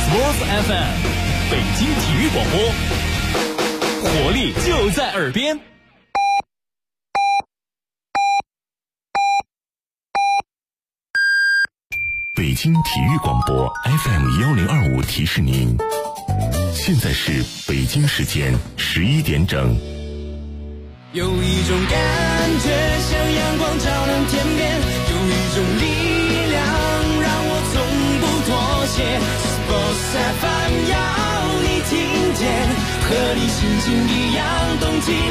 Sports FM， 北京体育广播，活力就在耳边。 北京体育广播 FM1025 提示您，现在是北京时间11点整。 有一种感觉像阳光照亮天边，有一种力量让我从不妥协。Sports FM 要你听见，和你心情一样动起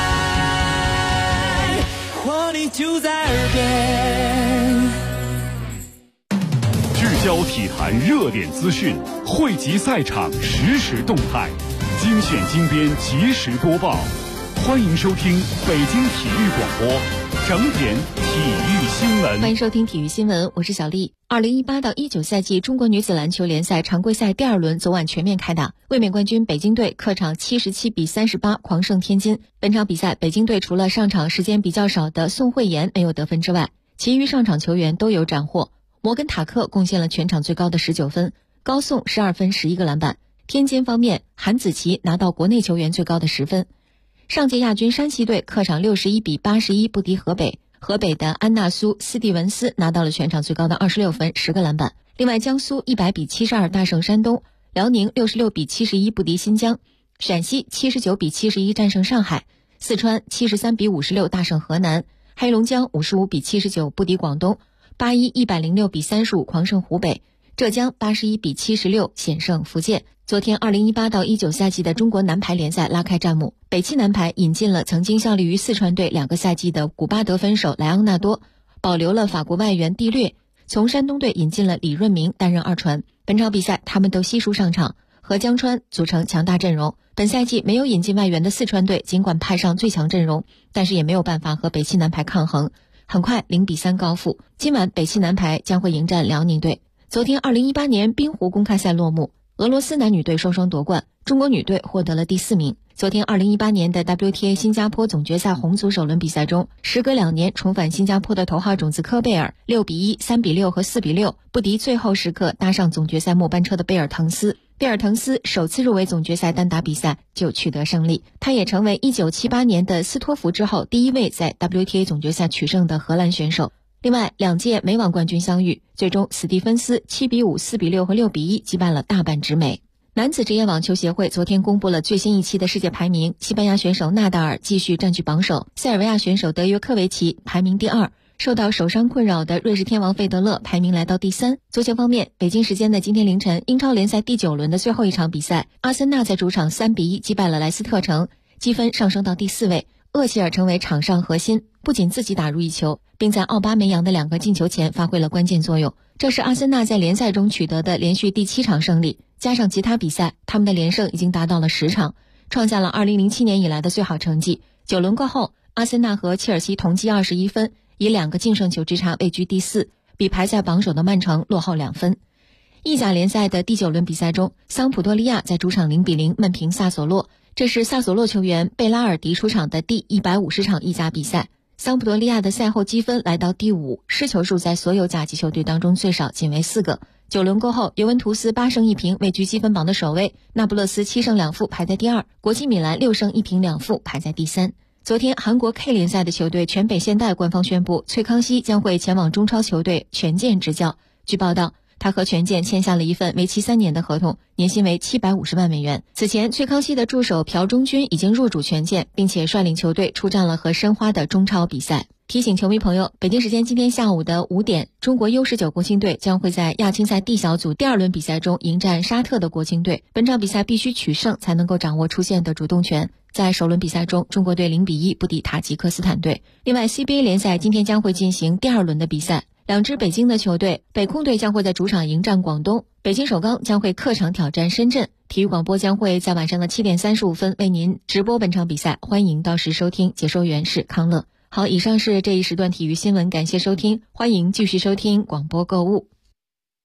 来，活力就在耳边。 聚焦体坛热点资讯，汇集赛场实时动态，精选精编及时播报。欢迎收听北京体育广播整点体育新闻。 欢迎收听体育新闻，我是小丽。2018到19赛季中国女子篮球联赛常规赛第二轮昨晚全面开打，卫冕冠军北京队客场77比38狂胜天津。本场比赛，北京队除了上场时间比较少的宋慧妍没有得分之外，其余上场球员都有斩获。摩根塔克贡献了全场最高的19分，高颂12分11个篮板。天津方面，韩子琪拿到国内球员最高的10分。上届亚军山西队客场61比81不敌河北，河北的安纳苏·斯蒂文斯拿到了全场最高的26分10个篮板。另外，江苏100比72大胜山东，辽宁66比71不敌新疆，陕西79比71战胜上海，四川73比56大胜河南，黑龙江55比79不敌广东，81-106比35狂胜湖北，浙江81比76险胜福建。昨天2018到19赛季的中国男排联赛拉开战幕，北汽男排引进了曾经效力于四川队2个赛季的古巴得分手莱昂纳多，保留了法国外援蒂略，从山东队引进了李润明担任二传。本场比赛他们都悉数上场，和江川组成强大阵容。本赛季没有引进外援的四川队尽管派上最强阵容，但是也没有办法和北汽男排抗衡，很快0比3高负。今晚北汽男排将会迎战辽宁队。昨天2018年滨湖公开赛落幕，俄罗斯男女队双双夺冠，中国女队获得了第4名。昨天2018年的 WTA 新加坡总决赛红组首轮比赛中，时隔2年重返新加坡的头号种子科贝尔6比1、3比6和4比6不敌最后时刻搭上总决赛末班车的贝尔滕斯。贝尔滕斯首次入围总决赛单打比赛就取得胜利，他也成为1978年的斯托弗之后第一位在 WTA 总决赛取胜的荷兰选手。另外，2届美网冠军相遇，最终史蒂芬斯7比5、4比6和6比1击败了大阪直美。男子职业网球协会昨天公布了最新一期的世界排名，西班牙选手纳达尔继续占据榜首，塞尔维亚选手德约科维奇排名第2，受到手伤困扰的瑞士天王费德勒排名来到第3。足球方面，北京时间的今天凌晨，英超联赛第9轮的最后一场比赛，阿森纳在主场3比1击败了莱斯特城，积分上升到第4位。厄齐尔成为场上核心，不仅自己打入1球，并在奥巴梅扬的2个进球前发挥了关键作用。这是阿森纳在联赛中取得的连续第7场胜利，加上其他比赛，他们的连胜已经达到了10场，创下了2007年以来的最好成绩。9轮过后，阿森纳和切尔西同积21分，以2个净胜球之差位居第4，比排在榜首的曼城落后2分。意甲联赛的第9轮比赛中，桑普多利亚在主场0比0闷平萨索洛，这是萨索洛球员贝拉尔迪出场的第150场意甲比赛。桑普多利亚的赛后积分来到第5，失球数在所有甲级球队当中最少，仅为4个。9轮过后，尤文图斯8胜1平位居积分榜的首位，那不勒斯7胜2负排在第2，国际米兰6胜1平2负排在第3。昨天，韩国 K 联赛的球队全北现代官方宣布，崔康熙将会前往中超球队权健执教。据报道，他和权健签下了一份为期3年的合同，年薪为750万美元。此前，崔康熙的助手朴忠君已经入主权健，并且率领球队出战了和申花的中超比赛。提醒球迷朋友，北京时间今天下午的5点，中国 U19 国青队将会在亚青赛 D 小组第2轮比赛中迎战沙特的国青队。本场比赛必须取胜才能够掌握出线的主动权。在首轮比赛中，中国队0比1不敌塔吉克斯坦队。另外， CBA 联赛今天将会进行第2轮的比赛，两支北京的球队，北控队将会在主场迎战广东，北京首钢将会客场挑战深圳。体育广播将会在晚上的7点35分为您直播本场比赛，欢迎到时收听，解说员是康乐。好，以上是这一时段体育新闻，感谢收听，欢迎继续收听广播购物。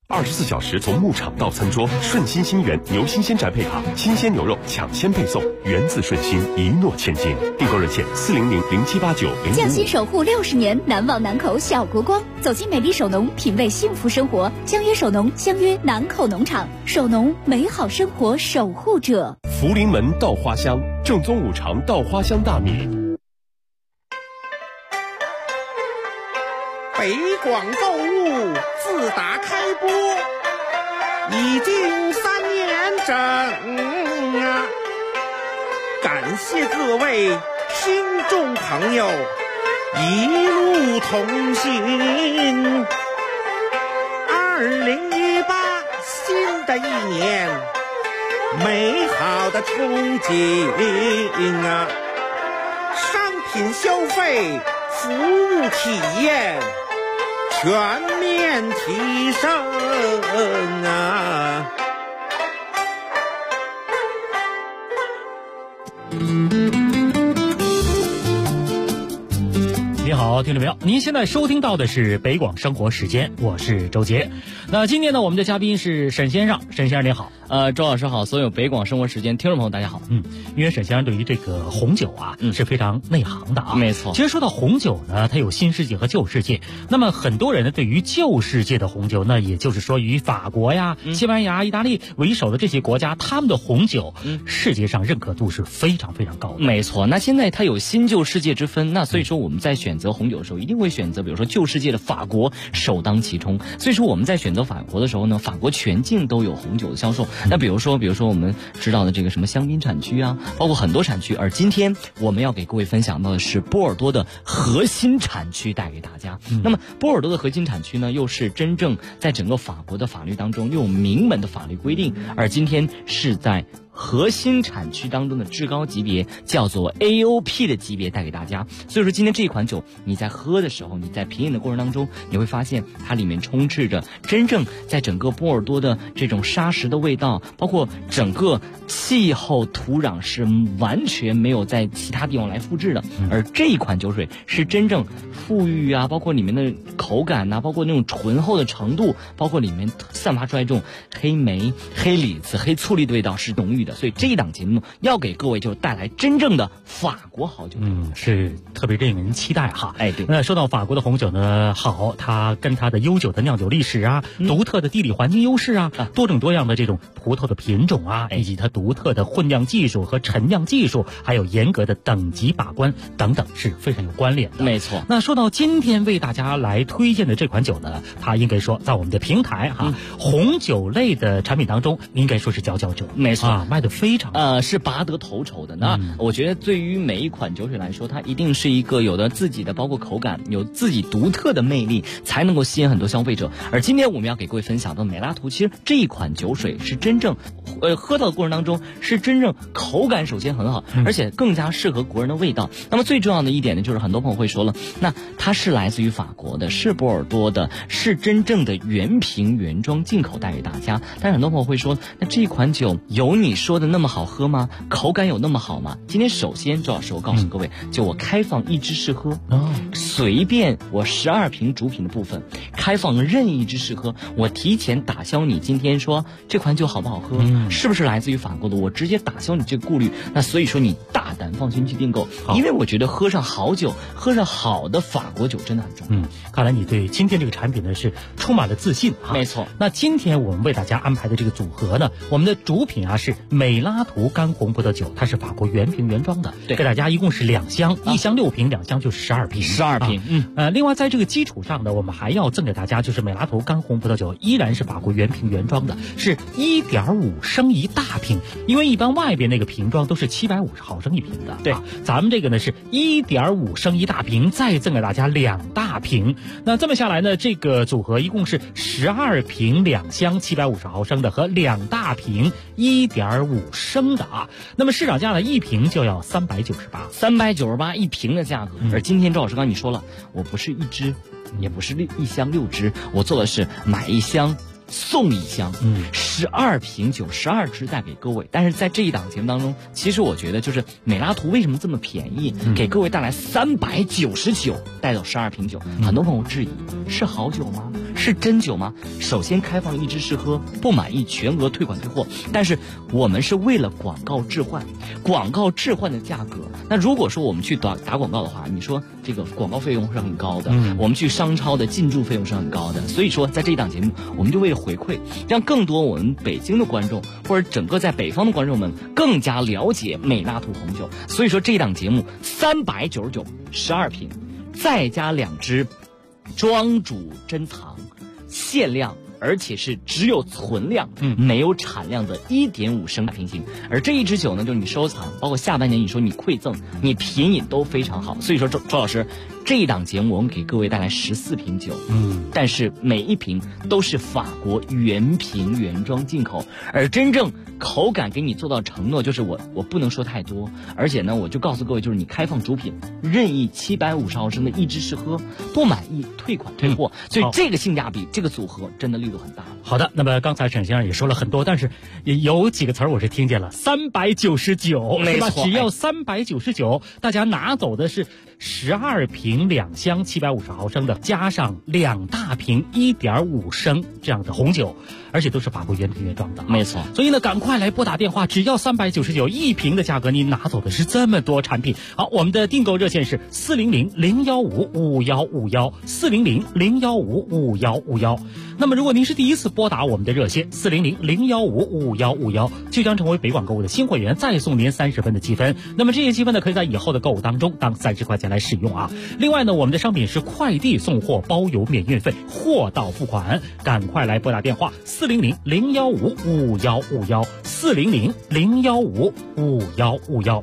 24小时从牧场到餐桌，顺心新源牛新鲜宅配卡，新鲜牛肉抢先配送，源自顺心，一诺千金。订购热线400078905。 匠心守护60年，难忘南口小国光。走进美丽首农，品味幸福生活。相约首农，相约南口农场。首农，美好生活守护者。 福临门稻花香，正宗五常稻花香大米。 北广购物自打开播已经3年整啊！感谢各位听众朋友一路同行。2018新的一年，美好的憧憬啊！商品消费，服务体验全面提升啊！ 你好，听众朋友，您现在收听到的是北广生活时间，我是周杰。那今天呢，我们的嘉宾是沈先生，沈先生您好。 周老师好，所有北广生活时间听众朋友大家好。 因为沈先生对于这个红酒啊，是非常内行的啊。 没错。 其实说到红酒呢，它有新世界和旧世界。那么很多人呢，对于旧世界的红酒，那也就是说以法国呀、西班牙、意大利为首的这些国家，他们的红酒，世界上认可度是非常非常高的。 没错。那现在它有新旧世界之分，那所以说我们在选择红酒的时候，一定会选择比如说旧世界的法国首当其冲。所以说我们在选择法国的时候呢，法国全境都有红酒的销售。那比如说我们知道的这个什么香槟产区啊，包括很多产区。而今天我们要给各位分享到的是波尔多的核心产区带给大家。那么波尔多的核心产区呢，又是真正在整个法国的法律当中又有明文的法律规定，而今天是在核心产区当中的至高级别，叫做 AOP 的级别带给大家。所以说今天这一款酒你在喝的时候，你在品饮的过程当中，你会发现它里面充斥着真正在整个波尔多的这种沙石的味道，包括整个气候土壤是完全没有在其他地方来复制的。而这一款酒水是真正富裕啊，包括里面的口感啊，包括那种醇厚的程度，包括里面散发出来这种黑莓、黑李子、黑醋栗的味道是浓郁的。所以这一档节目要给各位就带来真正的法国好酒， 是特别令人期待哈。 对。 那说到法国的红酒呢，好，它跟它的悠久的酿酒历史啊，独特的地理环境优势啊，多种多样的这种葡萄的品种啊，以及它独特的混酿技术和陈酿技术，还有严格的等级把关等等，是非常有关联的。 没错。 那说到今天为大家来推荐的这款酒呢，它应该说在我们的平台红酒类的产品当中，应该说是佼佼者。 没错。 卖的非常是拔得头筹的。那我觉得对于每一款酒水来说，它一定是一个有的自己的包括口感，有自己独特的魅力，才能够吸引很多消费者。而今天我们要给各位分享的美拉图，其实这一款酒水是真正喝到的过程当中是真正口感首先很好，而且更加适合国人的味道。那么最重要的一点呢，就是很多朋友会说了，那它是来自于法国的，是波尔多的，是真正的原瓶原装进口带给大家。但是很多朋友会说，那这款酒有你说的那么好喝吗？口感有那么好吗？今天首先周老师我告诉各位，就我开放一支试喝，随便我12瓶主品的部分开放任意一支试喝，我提前打消你今天说这款酒好不好喝，是不是来自于法国的，我直接打消你这个顾虑。那所以说你大胆放心去订购，因为我觉得喝上好酒，喝上好的法国酒真的很重要。 看来你对今天这个产品呢是充满了自信啊。 没错。 那今天我们为大家安排的这个组合呢，我们的主品啊是美拉图干红葡萄酒，它是法国原瓶原装的， 对， 给大家一共是2箱，1箱6瓶，2箱就是12瓶 ，12瓶。 另外在这个基础上呢，我们还要赠给大家就是美拉图干红葡萄酒，依然是法国原瓶原装的，是1.5升一大瓶，因为一般外边那个瓶装都是750毫升一瓶的， 对， 咱们这个呢是1.5升一大瓶，再赠给大家2大瓶。那这么下来呢，这个组合一共是12瓶2箱750毫升的和2大瓶1.5升的啊。那么市场价呢，一瓶就要398 一瓶的价格。而今天周老师刚才你说了，我不是一支，也不是1箱6支，我做的是买1箱送1箱，12瓶酒12支带给各位。但是在这一档节目当中，其实我觉得就是美拉图为什么这么便宜，给各位带来399带走12瓶酒。很多朋友质疑，是好酒吗？ 是真酒吗？首先开放一支试喝，不满意全额退款退货。但是我们是为了广告置换，广告置换的价格。那如果说我们去打广告的话，你说这个广告费用是很高的，我们去商超的进驻费用是很高的。所以说在这一档节目，我们就为了回馈，让更多我们北京的观众或者整个在北方的观众们更加了解美纳图红酒。所以说这一档节目399 12瓶，再加2支庄主珍藏限量，而且是只有存量没有产量的1.5升瓶型。而这一支酒呢，就是你收藏，包括下半年你说你馈赠，你品饮都非常好。所以说周老师，这一档节目我们给各位带来14瓶酒，但是每一瓶都是法国原瓶原装进口，而真正口感给你做到承诺，就是我不能说太多，而且呢，我就告诉各位，就是你开放主品，任意750毫升的一支试喝，不满意退款退货，所以这个性价比，这个组合真的力度很大。 好的，那么刚才沈先生也说了很多，但是有几个词儿我是听见了，399， 没错， 是吧？只要399，大家拿走的是12瓶2箱750毫升的，加上2大瓶1.5升这样的红酒，而且都是法国原瓶原装的， 没错。 所以呢，赶快来拨打电话，只要399一瓶的价格，你拿走的是这么多产品。好，我们的订购热线是400-015-5151，400-015-5151。那么如果您是第一次拨打我们的热线400-015-5151，就将成为北广购物的新会员，再送您30分的积分。那么这些积分呢，可以在以后的购物当中当30块钱来使用啊。另外呢，我们的商品是快递送货，包邮免运费，货到付款。赶快来拨打电话400-015-5151，400-015-5151。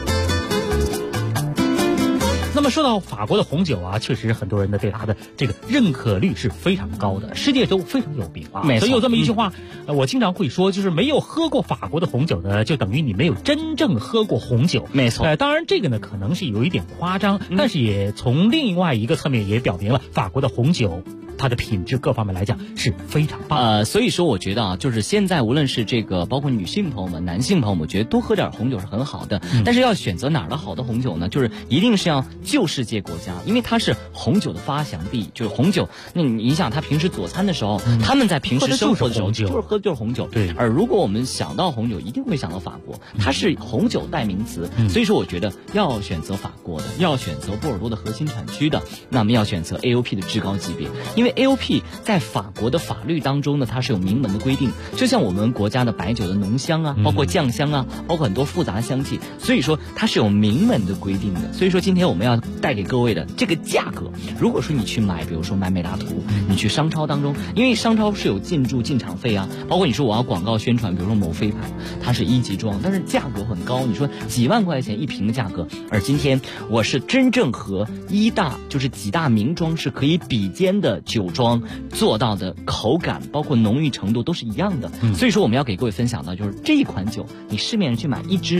那么说到法国的红酒啊，确实很多人呢对它的这个认可率是非常高的，世界都非常有名啊。所以有这么一句话，我经常会说，就是没有喝过法国的红酒呢，就等于你没有真正喝过红酒。 没错。 当然这个呢可能是有一点夸张，但是也从另外一个侧面也表明了法国的红酒它的品质各方面来讲是非常棒所以说我觉得啊，就是现在无论是这个包括女性朋友们、男性朋友们，我觉得多喝点红酒是很好的。但是要选择哪儿的好的红酒呢？就是一定是要旧世界国家，因为它是红酒的发祥地。就是红酒，那你想他平时佐餐的时候，他们在平时生活的时候就是喝就是红酒。 对。 而如果我们想到红酒，一定会想到法国，它是红酒代名词。所以说我觉得要选择法国的，要选择波尔多的核心产区的，那么要选择 AOP 的至高级别，因为 AOP 在法国的法律当中呢，它是有明文的规定，就像我们国家的白酒的浓香啊，包括酱香啊，包括很多复杂的香气，所以说它是有明文的规定的。所以说今天我们要带给各位的这个价格，如果说你去买，比如说买美达图，你去商超当中，因为商超是有进驻进场费啊，包括你说我要广告宣传，比如说某飞牌，它是1级装，但是价格很高，你说几万块钱一瓶的价格，而今天我是真正和就是几大名庄是可以比肩的酒庄做到的口感，包括浓郁程度都是一样的。所以说我们要给各位分享到，就是这一款酒，你市面上去买一支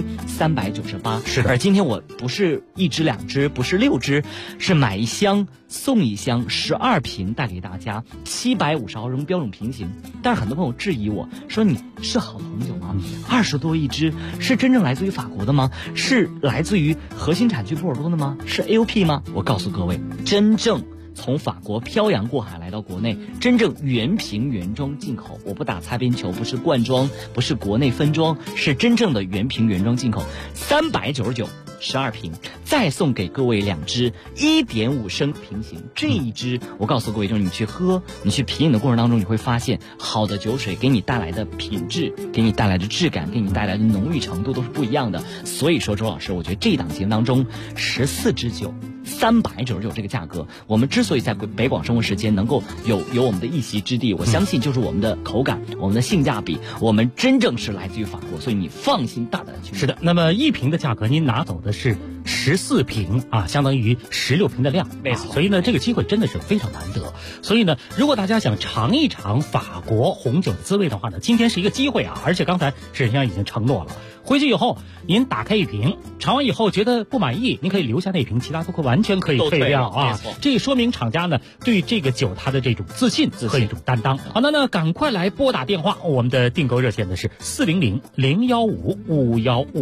398， 是的。 而今天我不是1支2支，不是6支，是买1箱送1箱12瓶带给大家，750毫升标准瓶型。但是很多朋友质疑我说，你是好的红酒吗？20多一支，是真正来自于法国的吗？是来自于核心产区波尔多的吗？是 AOP 吗？我告诉各位，真正从法国漂洋过海来到国内，真正原瓶原装进口，我不打擦边球，不是罐装，不是国内分装，是真正的原瓶原装进口，399 12瓶，再送给各位2支1.5升瓶型。这一支我告诉各位，就是你去喝，你去品饮的过程当中，你会发现好的酒水给你带来的品质，给你带来的质感，给你带来的浓郁程度都是不一样的。所以说周老师，我觉得这一档节目当中14支酒399这个价格，我们之所以在北广生活时间能够有我们的一席之地，我相信就是我们的口感，我们的性价比，我们真正是来自于法国，所以你放心大胆的去。 是的，那么1瓶的价格您拿走的是14瓶啊，相当于16瓶的量， 没错。 所以呢，这个机会真的是非常难得。所以呢，如果大家想尝一尝法国红酒的滋味的话呢，今天是一个机会啊！而且刚才沈先生已经承诺了，回去以后您打开1瓶，尝完以后觉得不满意，您可以留下那瓶，其他都完全可以退掉啊！这说明厂家呢对这个酒它的这种自信和一种担当。好，那赶快来拨打电话，我们的订购热线呢是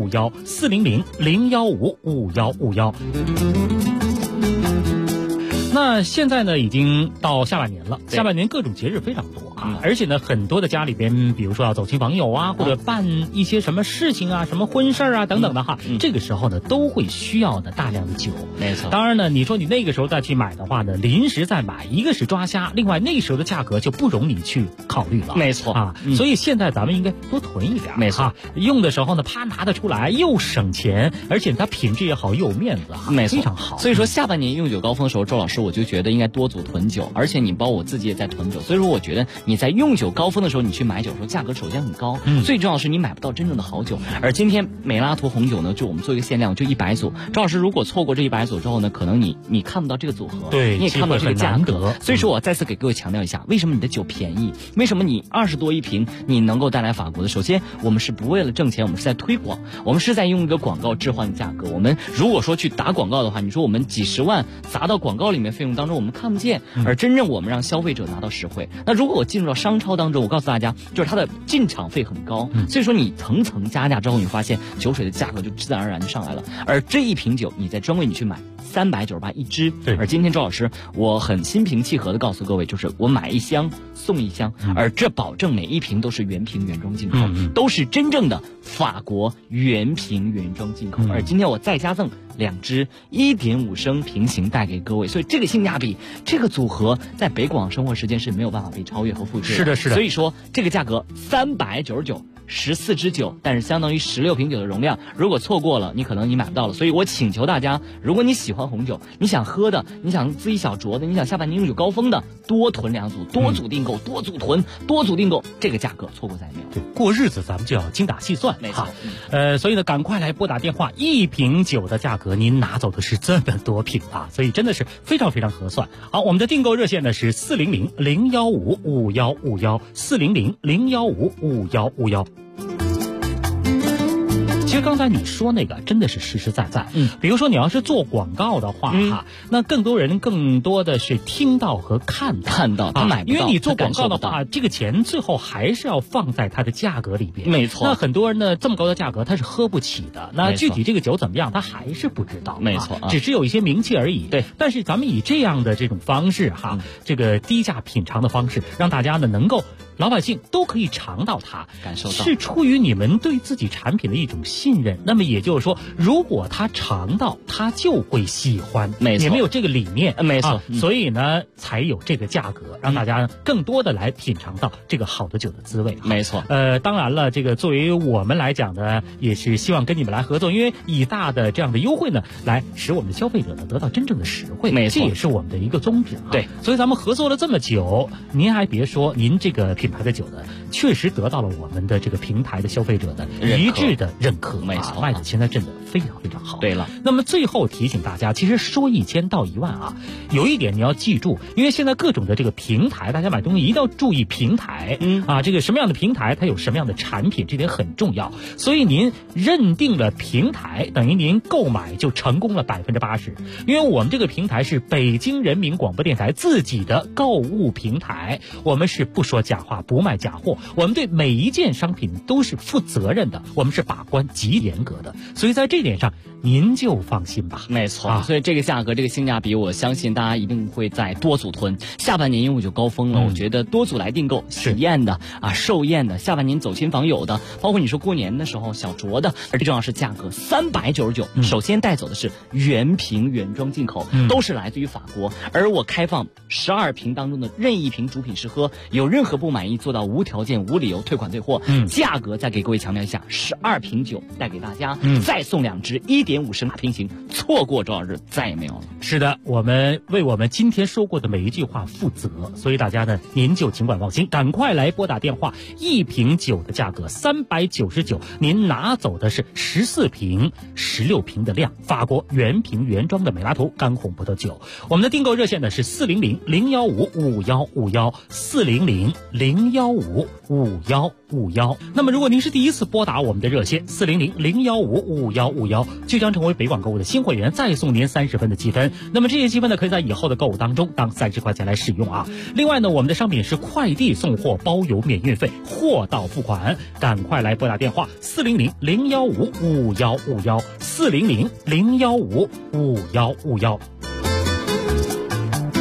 400-015-5151，400-015-5151。 那现在呢，已经到下半年了，下半年各种节日非常多啊，而且呢，很多的家里边，比如说要走亲访友啊，或者办一些什么事情啊，什么婚事啊等等的哈，这个时候呢，都会需要的大量的酒。 没错。 当然呢，你说你那个时候再去买的话呢，临时再买，一个是抓瞎，另外那时候的价格就不容你去考虑了。 没错啊，所以现在咱们应该多囤一点。 没错， 用的时候呢，啪拿得出来，又省钱，而且它品质也好，又有面子啊， 没错， 非常好。 所以说下半年用酒高峰的时候，周老师我就觉得应该多组囤酒，而且你包括我自己也在囤酒，所以说我觉得你在用酒高峰的时候，你去买酒的时候，价格首先很高，最重要的是你买不到真正的好酒。而今天美拉图红酒呢，就我们做一个限量，就100组。周老师如果错过这100组之后呢，可能你看不到这个组合， 对， 你也看不到这个价格。所以说我再次给各位强调一下，为什么你的酒便宜？为什么你20多一瓶你能够带来法国的？首先，我们是不为了挣钱，我们是在推广，我们是在用一个广告置换的价格。我们如果说去打广告的话，你说我们几十万砸到广告里面费用当中，我们看不见，而真正我们让消费者拿到实惠。那如果我进入到商超当中，我告诉大家，就是它的进场费很高，所以说你层层加价之后，你发现酒水的价格就自然而然就上来了。而这一瓶酒，你在专柜你去买398一支，而今天周老师我很心平气和的告诉各位，就是我买1箱送1箱，而这保证每一瓶都是原瓶原装进口，都是真正的法国原瓶原装进口。而今天我再加赠2支1.5升瓶型带给各位，所以这个性价比，这个组合在北广生活时间是没有办法被超越和复制的。 是的，是的。 所以说这个价格399。14支酒，但是相当于16瓶酒的容量。如果错过了，你可能你买不到了。所以我请求大家，如果你喜欢红酒，你想喝的，你想自己小酌的，你想下半年用酒高峰的，多囤2组，多组订购，多组囤，多组订购，这个价格错过再没有。 对，过日子咱们就要精打细算， 没错。 所以呢，赶快来拨打电话，一瓶酒的价格您拿走的是这么多瓶啊，所以真的是非常非常合算。好，我们的订购热线呢是400-015-5151，400-015-5151。其实刚才你说那个真的是实实在在，比如说你要是做广告的话哈，那更多的是听到和看到， 他买不到， 因为你做广告的话，这个钱最后还是要放在它的价格里边， 没错。 那很多人呢这么高的价格他是喝不起的，那具体这个酒怎么样他还是不知道， 没错， 只是有一些名气而已。 对， 但是咱们以这样的这种方式哈，这个低价品尝的方式，让大家呢能够老百姓都可以尝到它， 感受到， 是出于你们对自己产品的一种信任。那么也就是说，如果他尝到，他就会喜欢。 没错， 你们有这个理念， 没错， 所以呢才有这个价格，让大家更多的来品尝到这个好的酒的滋味。 没错。 当然了，这个作为我们来讲呢，也是希望跟你们来合作，因为以大的这样的优惠呢，来使我们的消费者呢得到真正的实惠。 没错， 这也是我们的一个宗旨。 对， 所以咱们合作了这么久，您还别说，您这个品牌的酒呢，确实得到了我们的这个平台的消费者的一致的认可。 没错， 卖的现在真的非常非常好。 对了， 那么最后提醒大家，其实说1000到1万啊，有一点你要记住，因为现在各种的这个平台，大家买东西一定要注意平台，这个什么样的平台它有什么样的产品，这点很重要。所以您认定了平台，等于您购买就成功了80%，因为我们这个平台是北京人民广播电台自己的购物平台，我们是不说假话，不卖假货，我们对每一件商品都是负责任的，我们是把关极严格的，所以在这点上您就放心吧。 没错，所以这个价格，这个性价比，我相信大家一定会在多组囤。下半年因为就高峰了，我觉得多组来订购，喜宴的寿宴的，下半年走亲访友的，包括你说过年的时候小酌的，而最重要是价格399，首先带走的是原瓶原装进口，都是来自于法国，而我开放12瓶当中的任意一瓶主品试喝，有任何不满意做到无条件无理由退款退货，价格再给各位强调一下，12瓶酒带给大家，再送2支1.5升瓶型，错过周老师再也没有了。 是的，我们为我们今天说过的每一句话负责，所以大家呢您就尽管放心，赶快来拨打电话，一瓶酒的价格399，您拿走的是14瓶16瓶的量，法国原瓶原装的美拉图干红葡萄酒。我们的订购热线呢是400-015-5151，400-015-5151。那么如果您是第一次拨打我们的热线400-015-5151，就将成为北广购物的新会员，再送您30分的积分。那么这些积分呢可以在以后的购物当中当30块钱来使用啊。另外呢，我们的商品是快递送货，包邮免运费，货到付款。赶快来拨打电话400-015-5151，400-015-5151。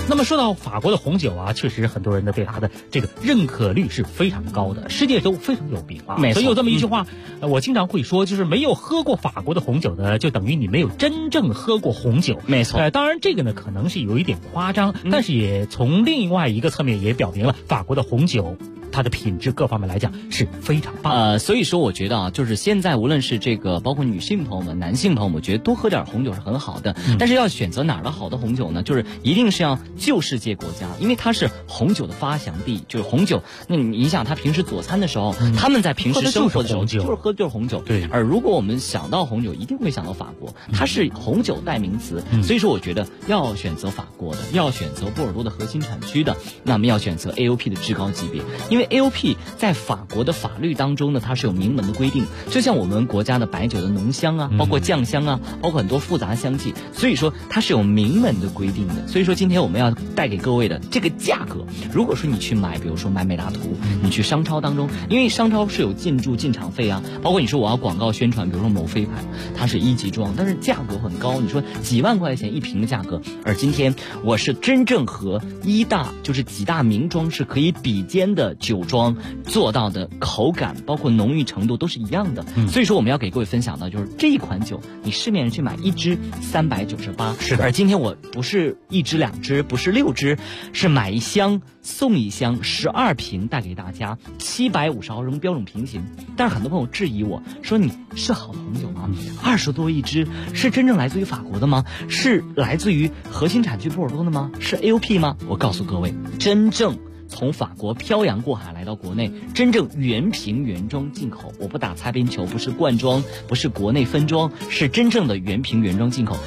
那么说到法国的红酒啊，确实很多人呢对它的这个认可率是非常高的，世界都非常有名啊。 没错， 所以有这么一句话，我经常会说，就是没有喝过法国的红酒呢，就等于你没有真正喝过红酒。 没错。 当然这个呢可能是有一点夸张，但是也从另外一个侧面也表明了法国的红酒它的品质各方面来讲是非常棒的。 所以说我觉得啊，就是现在无论是这个包括女性朋友们、男性朋友们，我觉得多喝点红酒是很好的。但是要选择哪儿的好的红酒呢？就是一定是要旧世界国家，因为它是红酒的发祥地。就是红酒，那你想他平时佐餐的时候，他们在平时生活的时候就是喝红酒。 对。 而如果我们想到红酒，一定会想到法国，它是红酒代名词。所以说我觉得要选择法国的，要选择波尔多的核心产区的，那么要选择 AOP 的至高级别，因为 AOP 在法国的法律当中呢，它是有明文的规定，就像我们国家的白酒的浓香啊，包括酱香啊，包括很多复杂香气，所以说它是有明文的规定的。所以说今天我们要带给各位的这个价格，如果说你去买，比如说买美拉图，你去商超当中，因为商超是有进驻进场费啊，包括你说我要广告宣传，比如说某飞牌，它是1级装，但是价格很高，你说几万块钱一瓶的价格，而今天我是真正和就是几大名庄是可以比肩的酒庄做到的口感，包括浓郁程度都是一样的。所以说我们要给各位分享的就是这一款酒，你市面上去买一支398， 是的。 而今天我不是1支2支，不是6支，是买1箱送1箱12瓶带给大家，750毫升标准瓶型。但是很多朋友质疑我说，你是好的红酒吗？20多一支，是真正来自于法国的吗？是来自于核心产区波尔多的吗？是 AOP 吗？我告诉各位，真正从法国漂洋过海来到国内，真正原瓶原装进口，我不打擦边球，不是罐装，不是国内分装，是真正的原瓶原装进口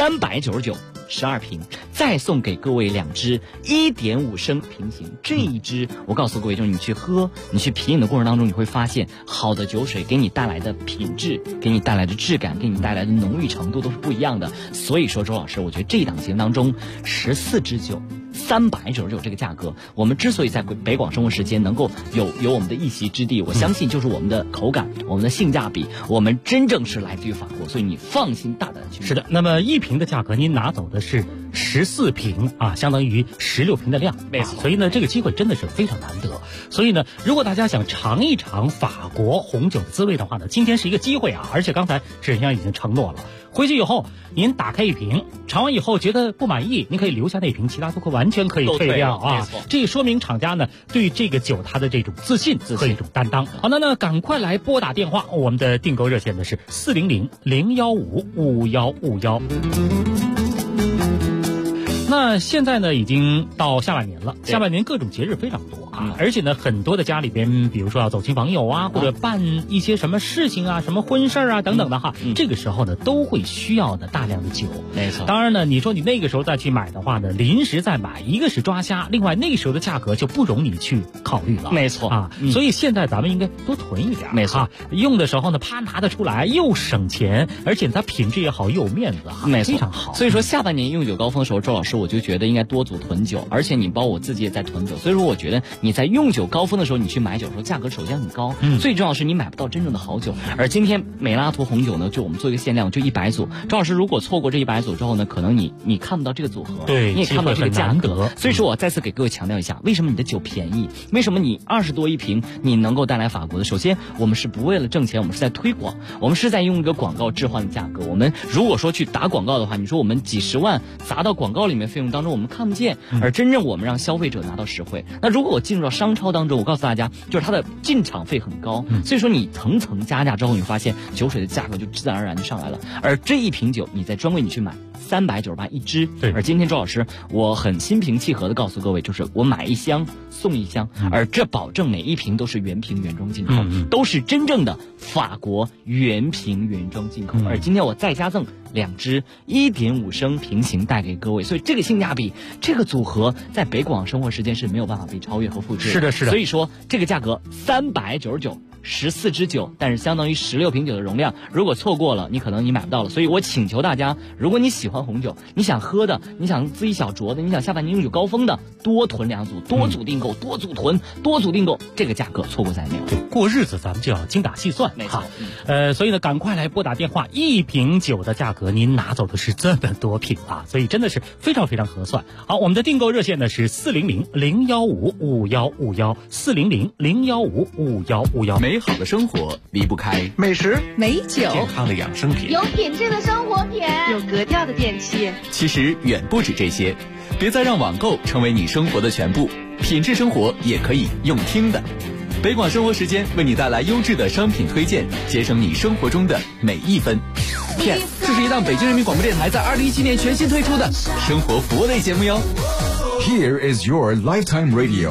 ，399。12瓶，再送给各位2支1.5升瓶型。这一支我告诉各位，就是你去喝，你去品饮的过程当中，你会发现好的酒水给你带来的品质，给你带来的质感，给你带来的浓郁程度都是不一样的。所以说周老师，我觉得这一档节目当中14支酒399这个价格，我们之所以在北广生活时间能够有我们的一席之地，我相信就是我们的口感，我们的性价比，我们真正是来自于法国，所以你放心大胆去买。 是的，那么1瓶的价格您拿走的是14瓶啊，相当于16瓶的量， 没错。 所以呢，这个机会真的是非常难得。所以呢，如果大家想尝一尝法国红酒的滋味的话呢，今天是一个机会啊！而且刚才沈香已经承诺了，回去以后您打开1瓶，尝完以后觉得不满意，您可以留下那瓶，其他都完全可以退掉啊！这说明厂家呢对这个酒它的这种自信和一种担当。好，那赶快来拨打电话，我们的订购热线呢是400-015-5151。那现在呢，已经到下半年了，下半年各种节日非常多啊，而且呢，很多的家里边，比如说要走亲访友啊，或者办一些什么事情啊，什么婚事啊等等的哈，这个时候呢，都会需要的大量的酒。 没错。 当然呢，你说你那个时候再去买的话呢，临时再买，一个是抓瞎，另外那个时候的价格就不容你去考虑了。 没错啊，所以现在咱们应该多囤一点。 没错， 用的时候呢，啪拿得出来，又省钱，而且它品质也好，又有面子哈， 没错， 非常好。 所以说下半年用酒高峰的时候，周老师我就觉得应该多组囤酒，而且你包括我自己也在囤酒，所以说我觉得你在用酒高峰的时候，你去买酒的时候，价格首先很高，最重要是你买不到真正的好酒。而今天美拉图红酒呢，就我们做一个限量，就100组。周老师如果错过这100组之后呢，可能你看不到这个组合， 对， 你也看不到这个价格。所以说我再次给各位强调一下，为什么你的酒便宜？为什么你20多一瓶你能够带来法国的？首先，我们是不为了挣钱，我们是在推广，我们是在用一个广告置换的价格。我们如果说去打广告的话，你说我们几十万砸到广告里面费用当中，我们看不见，而真正我们让消费者拿到实惠。那如果我进入到商超当中，我告诉大家，就是它的进场费很高，所以说你层层加价之后，你发现酒水的价格就自然而然就上来了。而这一瓶酒，你在专柜你去买398一支， 对。 而今天周老师，我很心平气和的告诉各位，就是我买1箱送1箱，而这保证每一瓶都是原瓶原装进口，都是真正的法国原瓶原装进口。而今天我再加赠2支1.5升瓶型带给各位，所以这个性价比，这个组合在北广生活时间是没有办法被超越和复制的。 是的，是的。 所以说这个价格399。 14支酒，但是相当于16瓶酒的容量。如果错过了，你可能买不到了。所以我请求大家，如果你喜欢红酒，你想喝的，你想自己小酌的，你想下半年有高峰的，多囤2组，多组订购，多组囤，多组订购，这个价格错过再没有。 对，过日子咱们就要精打细算， 没错。 所以呢，赶快来拨打电话，1瓶酒的价格您拿走的是这么多瓶啊，所以真的是非常非常合算。好，我们的订购热线呢是400-015-5151，400-015-5151。 美好的生活离不开美食、 美酒、 健康的养生品， 有品质的生活品， 有格调的电器。 其实远不止这些，别再让网购成为你生活的全部，品质生活也可以用听的。北广生活时间为你带来优质的商品推荐，节省你生活中的每一分。这是一档北京人民广播电台在2017年全新推出的生活服务类节目哟。 Here is your lifetime radio。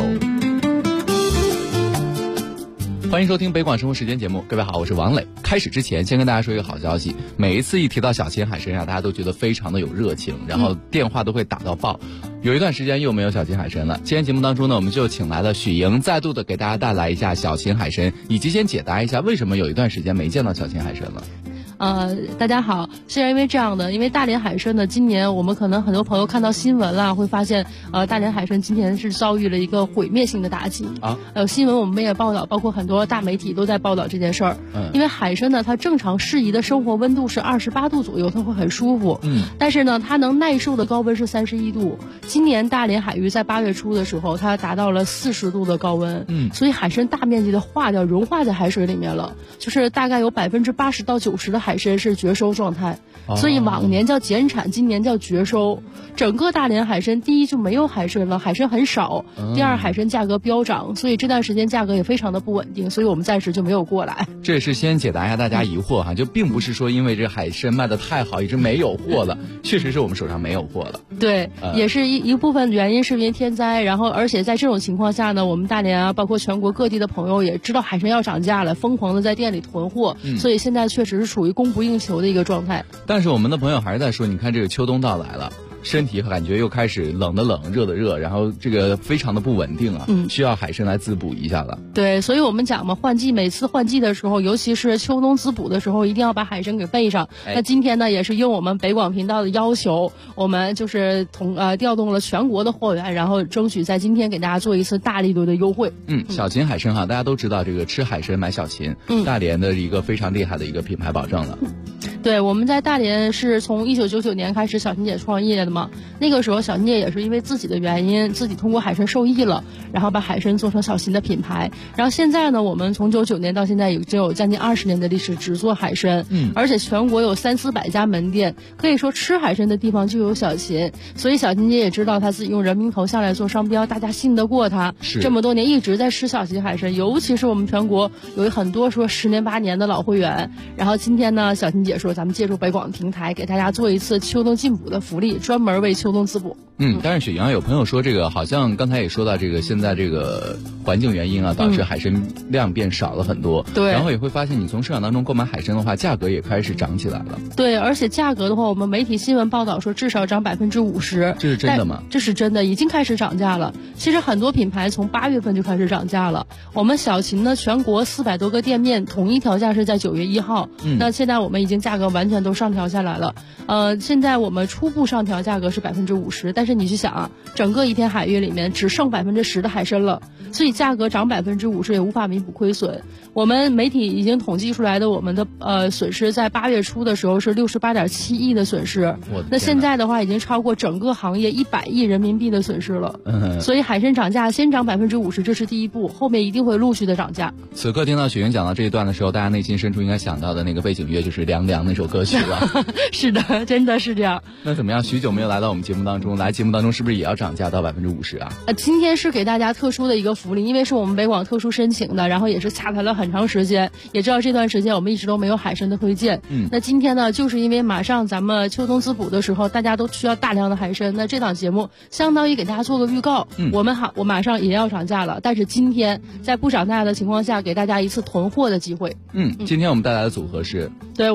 欢迎收听北广生活时间节目，各位好，我是王磊。开始之前，先跟大家说一个好消息，每一次一提到小秦海参大家都觉得非常的有热情，然后电话都会打到爆。有一段时间又没有小秦海参了，今天节目当中呢，我们就请来了许莹，再度的给大家带来一下小秦海参，以及先解答一下为什么有一段时间没见到小秦海参了。 大家好，是因为这样的，因为大连海参呢，今年我们可能很多朋友看到新闻了，会发现大连海参今年是遭遇了一个毁灭性的打击啊。新闻我们也报道，包括很多大媒体都在报道这件事儿。因为海参呢，它正常适宜的生活温度是28度左右，它会很舒服。但是呢，它能耐受的高温是31度。今年大连海域在8月初的时候，它达到了40度的高温。所以海参大面积的融化在海水里面了，就是大概有80%到90%的海参是绝收状态，所以往年叫减产，今年叫绝收。整个大连海参，第一就没有海参了，海参很少；第二，海参价格飙涨，所以这段时间价格也非常的不稳定，所以我们暂时就没有过来。 这也是先解答一下大家疑惑哈，就并不是说因为这海参卖的太好，一直没有货了，确实是我们手上没有货了。 对，也是一部分原因是因为天灾，然后而且在这种情况下呢，我们大连啊，包括全国各地的朋友也知道海参要涨价了，疯狂的在店里囤货，所以现在确实是属于供不应求的一个状态。 但是我们的朋友还是在说，你看这个秋冬到来了，身体感觉又开始冷的冷，热的热，然后这个非常的不稳定啊，需要海参来滋补一下了。 对，所以我们讲嘛，每次换季的时候，尤其是秋冬滋补的时候，一定要把海参给备上。那今天呢，也是应我们北广频道的要求，我们就是调动了全国的货源，然后争取在今天给大家做一次大力度的优惠。 小秦海参哈，大家都知道这个吃海参买小秦，大连的一个非常厉害的一个品牌保证了。 对，我们在大连是从1999年开始小秦姐创业的嘛，那个时候小秦姐也是因为自己的原因，自己通过海参受益了，然后把海参做成小秦的品牌。然后现在呢，我们从99年到现在已经有将近20年的历史，只做海参，而且全国有300-400家门店，可以说吃海参的地方就有小秦。所以小秦姐也知道她自己用人名头下来做商标，大家信得过她。这么多年一直在吃小秦海参，尤其是我们全国有很多说10年8年的老会员。然后今天呢，小秦姐说咱们借助北广平台给大家做一次秋冬进补的福利，专门为秋冬滋补。 但是雪阳有朋友说这个好像刚才也说到这个现在这个环境原因啊，导致海参量变少了很多。对，然后也会发现你从市场当中购买海参的话，价格也开始涨起来了。 对，而且价格的话，我们媒体新闻报道说至少涨50%。 这是真的吗？ 这是真的，已经开始涨价了。其实很多品牌从8月份就开始涨价了。我们小秦呢，全国400多个店面统一调价是在9月1号。那现在我们已经价格完全都上调下来了。现在我们初步上调价格是50%，但是你去想啊，整个一片海域里面只剩10%的海参了，所以价格涨50%也无法弥补亏损。我们媒体已经统计出来的我们的损失，在8月初的时候是68.7亿的损失，那现在的话已经超过整个行业100亿人民币的损失了。所以海参涨价先涨50%，这是第一步，后面一定会陆续的涨价。 此刻听到雪莹讲到这一段的时候，大家内心深处应该想到的那个背景乐就是凉凉那首歌曲了。 是的，真的是这样。 那怎么样？许久没有来到我们节目当中，来节目当中是不是也要涨价到50%啊？ 今天是给大家特殊的一个福利，因为是我们北广特殊申请的，然后也是洽谈了很长时间，也知道这段时间我们一直都没有海参的推荐。那今天呢，就是因为马上咱们秋冬滋补的时候，大家都需要大量的海参，那这档节目相当于给大家做个预告。我马上也要涨价了，但是今天在不涨价的情况下，给大家一次囤货的机会。 今天我们带来的组合是， 对，我们首先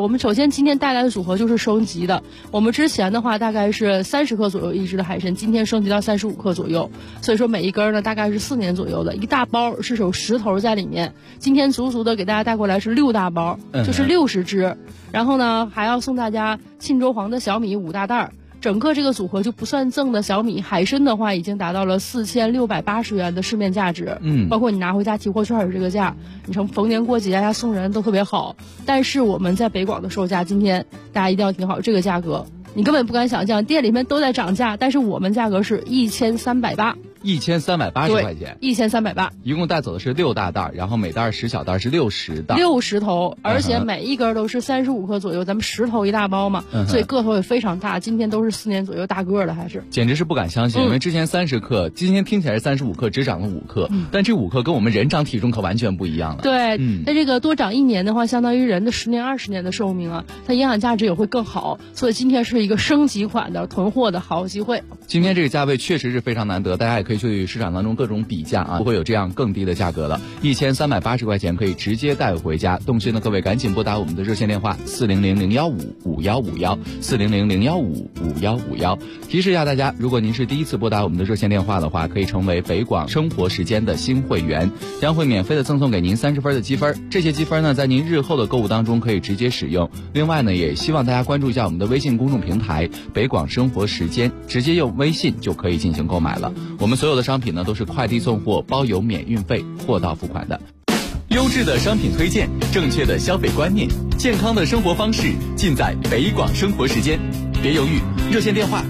天带来的组合就是升级的。我们之前的话大概是30克左右一只的海参，今天升级到35克左右，所以说每一根呢大概是4年左右的，一大包是有10头在里面。今天足足的给大家带过来是6大包，就是60只。然后呢还要送大家沁州黄的小米5大袋。整个这个组合就不算赠的小米海参的话，已经达到了4680元的市面价值。包括你拿回家提货券是这个价，你从逢年过节呀送人都特别好。但是我们在北广的售价，今天大家一定要听好这个价格，你根本不敢想象，店里面都在涨价，但是我们价格是1380，1380 块钱 ，1380， 一共带走的是6大袋，然后每袋10小袋是60袋 ，60头，而且每一根都是35克左右，咱们10头一大包嘛，所以个头也非常大。今天都是4年左右大个的，还是简直是不敢相信，因为之前30克，今天听起来是35克，只长了5克，但这5克跟我们人长体重可完全不一样了。 对，那这个多长1年的话，相当于人的10年20年的寿命啊，它营养价值也会更好，所以今天是一个升级款的囤货的好机会。 今天这个价位确实是非常难得，大家也可以去市场当中各种比价啊，不会有这样更低的价格了。1380块钱可以直接带回家。动心的各位赶紧拨打我们的热线电话400-015-5151，400-015-5151。提示一下大家，如果您是第一次拨打我们的热线电话的话，可以成为北广生活时间的新会员，将会免费的赠送给您30分的积分。这些积分呢，在您日后的购物当中可以直接使用。另外呢，也希望大家关注一下我们的微信公众平台北广生活时间，直接用微信就可以进行购买了。我们所有的商品呢都是快递送货，包邮免运费，货到付款的。 优质的商品推荐，正确的消费观念，健康的生活方式，尽在北广生活时间。别犹豫，热线电话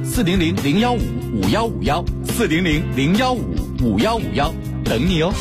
400-015-5151，400-015-5151，等你哦。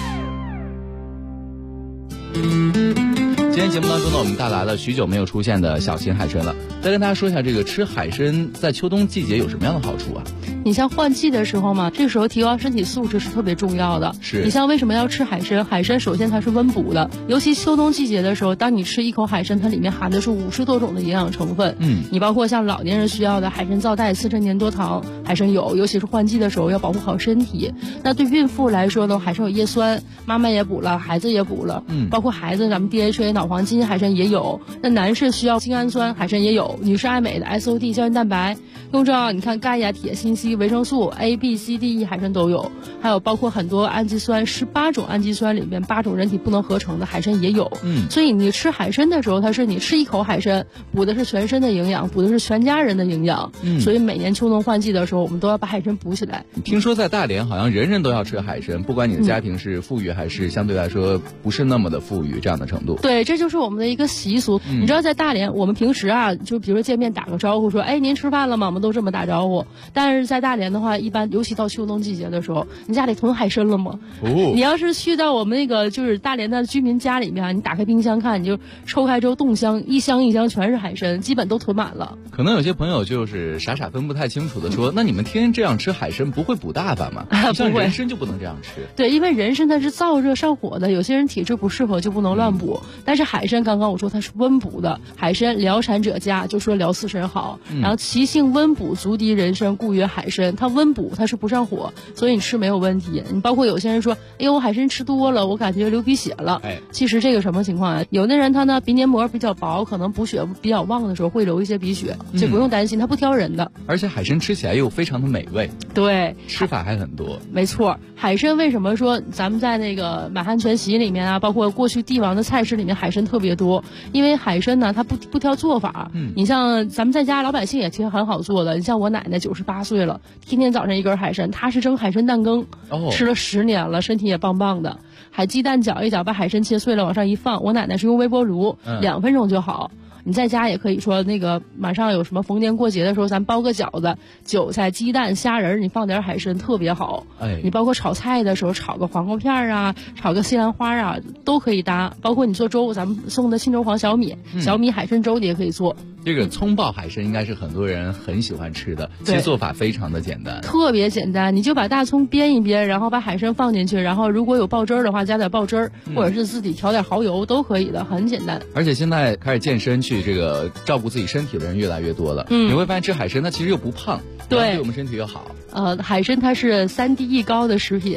今天节目当中呢，我们带来了许久没有出现的小型海参了。再跟大家说一下，这个吃海参在秋冬季节有什么样的好处啊？ 你像换季的时候嘛，这个时候提高身体素质是特别重要的。 是你像为什么要吃海参？海参首先它是温补的，尤其秋冬季节的时候，当你吃一口海参，它里面含的是50多种的营养成分。你包括像老年人需要的海参皂苷、4陈年多糖，海参有，尤其是换季的时候要保护好身体。那对孕妇来说呢，海参有叶酸，妈妈也补了，孩子也补了。包括孩子咱们 DHA 脑黄金海参也有。那男士需要精氨酸，海参也有。女士爱美的 SOD 胶原蛋白。用这你看钙呀、铁、锌、硒、维生素 A、B、C、D、E 海参都有，还有包括很多氨基酸，18种氨基酸里面8种人体不能合成的海参也有。所以你吃海参的时候，它是你吃一口海参，补的是全身的营养，补的是全家人的营养。所以每年秋冬换季的时候，我们都要把海参补起来。 听说在大连好像人人都要吃海参，不管你的家庭是富裕还是相对来说不是那么的富裕这样的程度。 对，这就是我们的一个习俗。你知道在大连，我们平时啊，就比如说见面打个招呼说，哎，您吃饭了吗？我们都这么打招呼。但是在大连的话，一般尤其到秋冬季节的时候，你家里囤海参了吗？你要是去到我们那个就是大连的居民家里面，你打开冰箱看，你就抽开之后冻箱，一箱一箱全是海参，基本都囤满了。 可能有些朋友就是傻分不太清楚的说，那你们天天这样吃海参不会补大发吗？像人参就不能这样吃。 对，因为人参它是燥热上火的，有些人体质不适合就不能乱补。但是海参刚刚我说它是温补的，海参疗产者佳，就说疗四神好。然后其性温补，足敌人参，故曰海参。它温补，它是不上火，所以你吃没有问题。你包括有些人说，哎呦，我海参吃多了，我感觉流鼻血了。其实这个什么情况啊？有的人他呢鼻黏膜比较薄，可能补血比较旺的时候会流一些鼻血，这不用担心，它不挑人的。 而且海参吃起来又非常的美味。 对， 吃法还很多。 没错，海参为什么说咱们在那个满汉全席里面啊，包括过去帝王的菜式里面海参特别多？因为海参呢，它不挑做法。你像咱们在家老百姓也其实很好做的。你像我奶奶98岁了，天天早上一根海参，她是蒸海参蛋羹，吃了10年了，身体也棒棒的。海鸡蛋搅一搅，把海参切碎了往上一放，我奶奶是用微波炉2分钟就好。你在家也可以说那个马上有什么逢年过节的时候，咱包个饺子，韭菜、鸡蛋、虾仁，你放点海参特别好。你包括炒菜的时候，炒个黄瓜片啊，炒个西兰花啊，都可以搭。包括你做粥，咱们送的沁州黄小米海参粥你也可以做。 这个葱爆海参应该是很多人很喜欢吃的，其实做法非常的简单， 特别简单。你就把大葱煸一煸，然后把海参放进去，然后如果有爆汁儿的话，加点爆汁儿，或者是自己调点蚝油都可以的，很简单。 而且现在开始健身去这个照顾自己身体的人越来越多了。你会发现吃海参它其实又不胖，对我们身体又好。 海参它是3D 高的食品。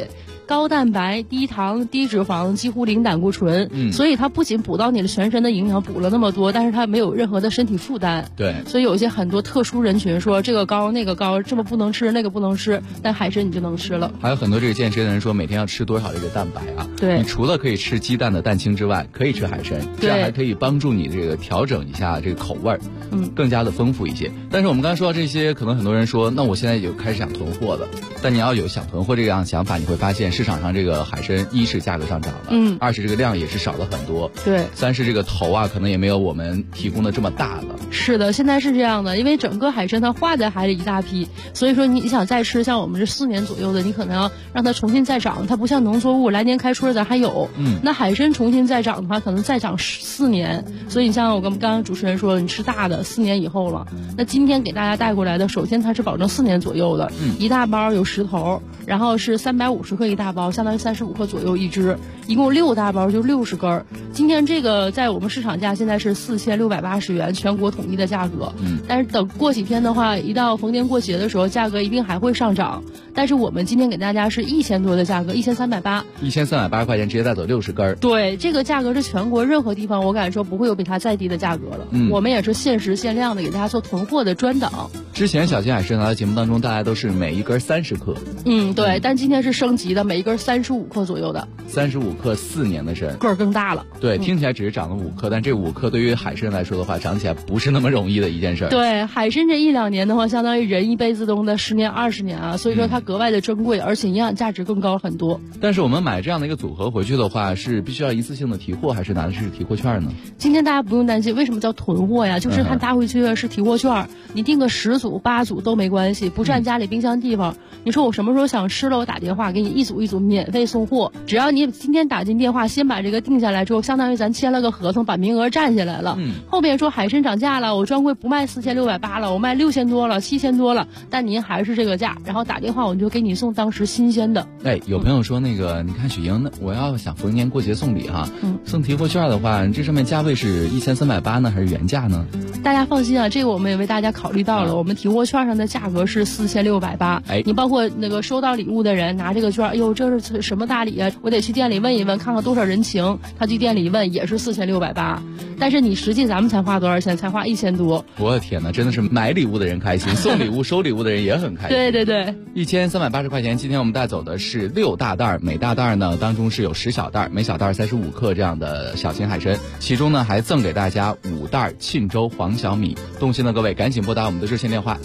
高蛋白、低糖、低脂肪，几乎零胆固醇。所以它不仅补到你的全身的营养，补了那么多，但是它没有任何的身体负担。 对， 所以有一些很多特殊人群说这个高那个高，这么不能吃那个不能吃，但海参你就能吃了。 还有很多这个健身的人说每天要吃多少这个蛋白啊？ 对， 你除了可以吃鸡蛋的蛋清之外，可以吃海参，这样还可以帮助你这个调整一下这个口味儿，更加的丰富一些。但是我们刚才说到这些，可能很多人说，那我现在有开始想囤货了。但你要有想囤货这样想法，你会发现市场上这个海参，一是价格上涨了，二是这个量也是少了很多， 对， 三是这个头啊可能也没有我们提供的这么大了。 是的，现在是这样的，因为整个海参它化在海里一大批，所以说你想再吃，像我们这4年左右的，你可能要让它重新再长，它不像农作物来年开春咱还有，那海参重新再长的话，可能再长4年。所以你像我跟刚刚主持人说，你吃大的4年以后了。那今天给大家带过来的，首先它是保证4年左右的，一大包有10头，然后是350克一大包，相当于35克左右一只，一共6大包就60根。今天这个在我们市场价现在是4680元，全国统一的价格。但是等过几天的话，一到逢年过节的时候，价格一定还会上涨。但是我们今天给大家是1000多的价格，1380，1380 块钱直接带走60根。 对，这个价格是全国任何地方我敢说不会有比它再低的价格了。我们也是限时限量的给大家做囤货的专档。 之前小金海参拿到节目当中，大家都是每一根30克。 对，但今天是升级的，每一根35克左右的。 35克4年的参， 个儿更大了。 对，听起来只是长了5克，但这5克对于海参来说的话，长起来不是那么容易的一件事。 对，海参这1-2年的话，相当于人一辈子中的10年20年啊，所以说它格外的珍贵，而且营养价值更高很多。 但是我们买这样的一个组合回去的话，是必须要一次性的提货，还是拿的是提货券呢？ 今天大家不用担心，为什么叫囤货呀？就是它拿回去是提货券，你订个10组8组都没关系，不占家里冰箱地方。你说我什么时候想吃了，我打电话给你一组一组免费送货，只要你今天打进电话，先把这个定下来之后，相当于咱签了个合同，把名额占下来了。后面说海参涨价了，我专柜不卖4680了，我卖6000多了，7000多了，但您还是这个价，然后打电话我就给你送当时新鲜的。 有朋友说那个，你看许莹，我要想逢年过节送礼哈，送提货券的话，这上面价位是1380呢，还是原价呢？ 大家放心啊，这个我们也为大家考虑到了，我们提货券上的价格是4680。你包括那个收到礼物的人拿这个券，哎呦，这是什么大礼啊？我得去店里问一问，看看多少人情。他去店里问也是4680，但是你实际咱们才花多少钱？才花1000多。 我的天哪，真的是买礼物的人开心，送礼物收礼物的人也很开心。 对对对 ，1380块钱。今天我们带走的是6大袋，每大袋呢当中是有10小袋，每小袋35克这样的小型海参，其中呢还赠给大家5袋沁州黄小米。动心的各位赶紧拨打我们的热线电话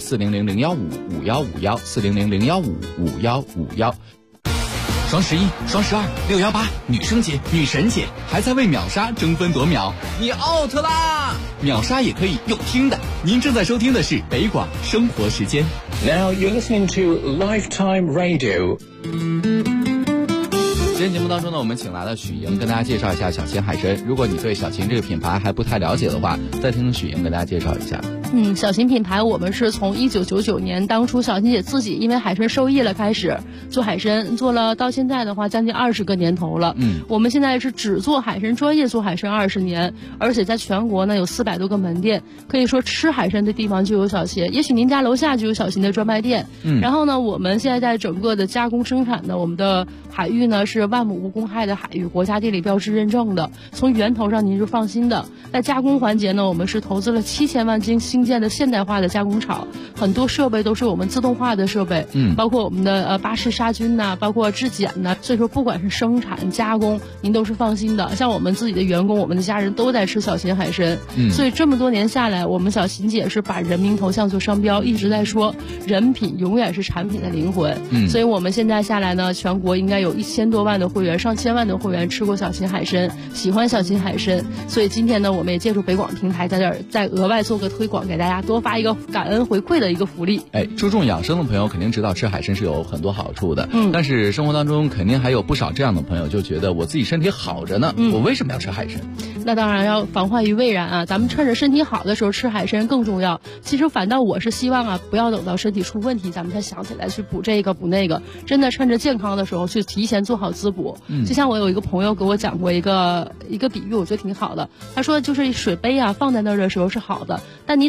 400-015-5151，400-015-5151。 双11、双12、618，女生节、女神节，还在为秒杀争分夺秒，你 out 啦！秒杀也可以用听的。您正在收听的是北广生活时间。 Now you're listening to Lifetime Radio。 今天节目当中呢，我们请来了许莹，跟大家介绍一下小秦海参。如果你对小秦这个品牌还不太了解的话，再听许莹跟大家介绍一下。 小秦品牌我们是从1999年当初小秦姐自己因为海参受益了开始做海参，做了到现在的话将近20个年头了。我们现在是只做海参，专业做海参20年，而且在全国呢有400多个门店，可以说吃海参的地方就有小秦，也许您家楼下就有小秦的专卖店。然后呢，我们现在在整个的加工生产的我们的海域呢是万亩无公害的海域，国家地理标志认证的，从源头上您是放心的。在加工环节呢，我们是投资了7000万新建的现代化的加工厂，很多设备都是我们自动化的设备，包括我们的巴氏杀菌呐，包括质检呐，所以说不管是生产加工，您都是放心的。像我们自己的员工，我们的家人都在吃小秦海参，所以这么多年下来，我们小秦姐是把人民头像做商标，一直在说人品永远是产品的灵魂。所以我们现在下来呢，全国应该有1000多万的会员，上千万的会员吃过小秦海参，喜欢小秦海参。所以今天呢，我们也借助北广平台在这儿再额外做个推广，给大家多发一个感恩回馈的一个福利。 注重养生的朋友肯定知道吃海参是有很多好处的，但是生活当中肯定还有不少这样的朋友，就觉得我自己身体好着呢，我为什么要吃海参？ 那当然要防患于未然啊！咱们趁着身体好的时候吃海参更重要。其实反倒我是希望啊，不要等到身体出问题，咱们才想起来去补这个补那个。真的趁着健康的时候去提前做好滋补。就像我有一个朋友给我讲过一个比喻，我觉得挺好的。他说就是水杯啊放在那儿的时候是好的，但你等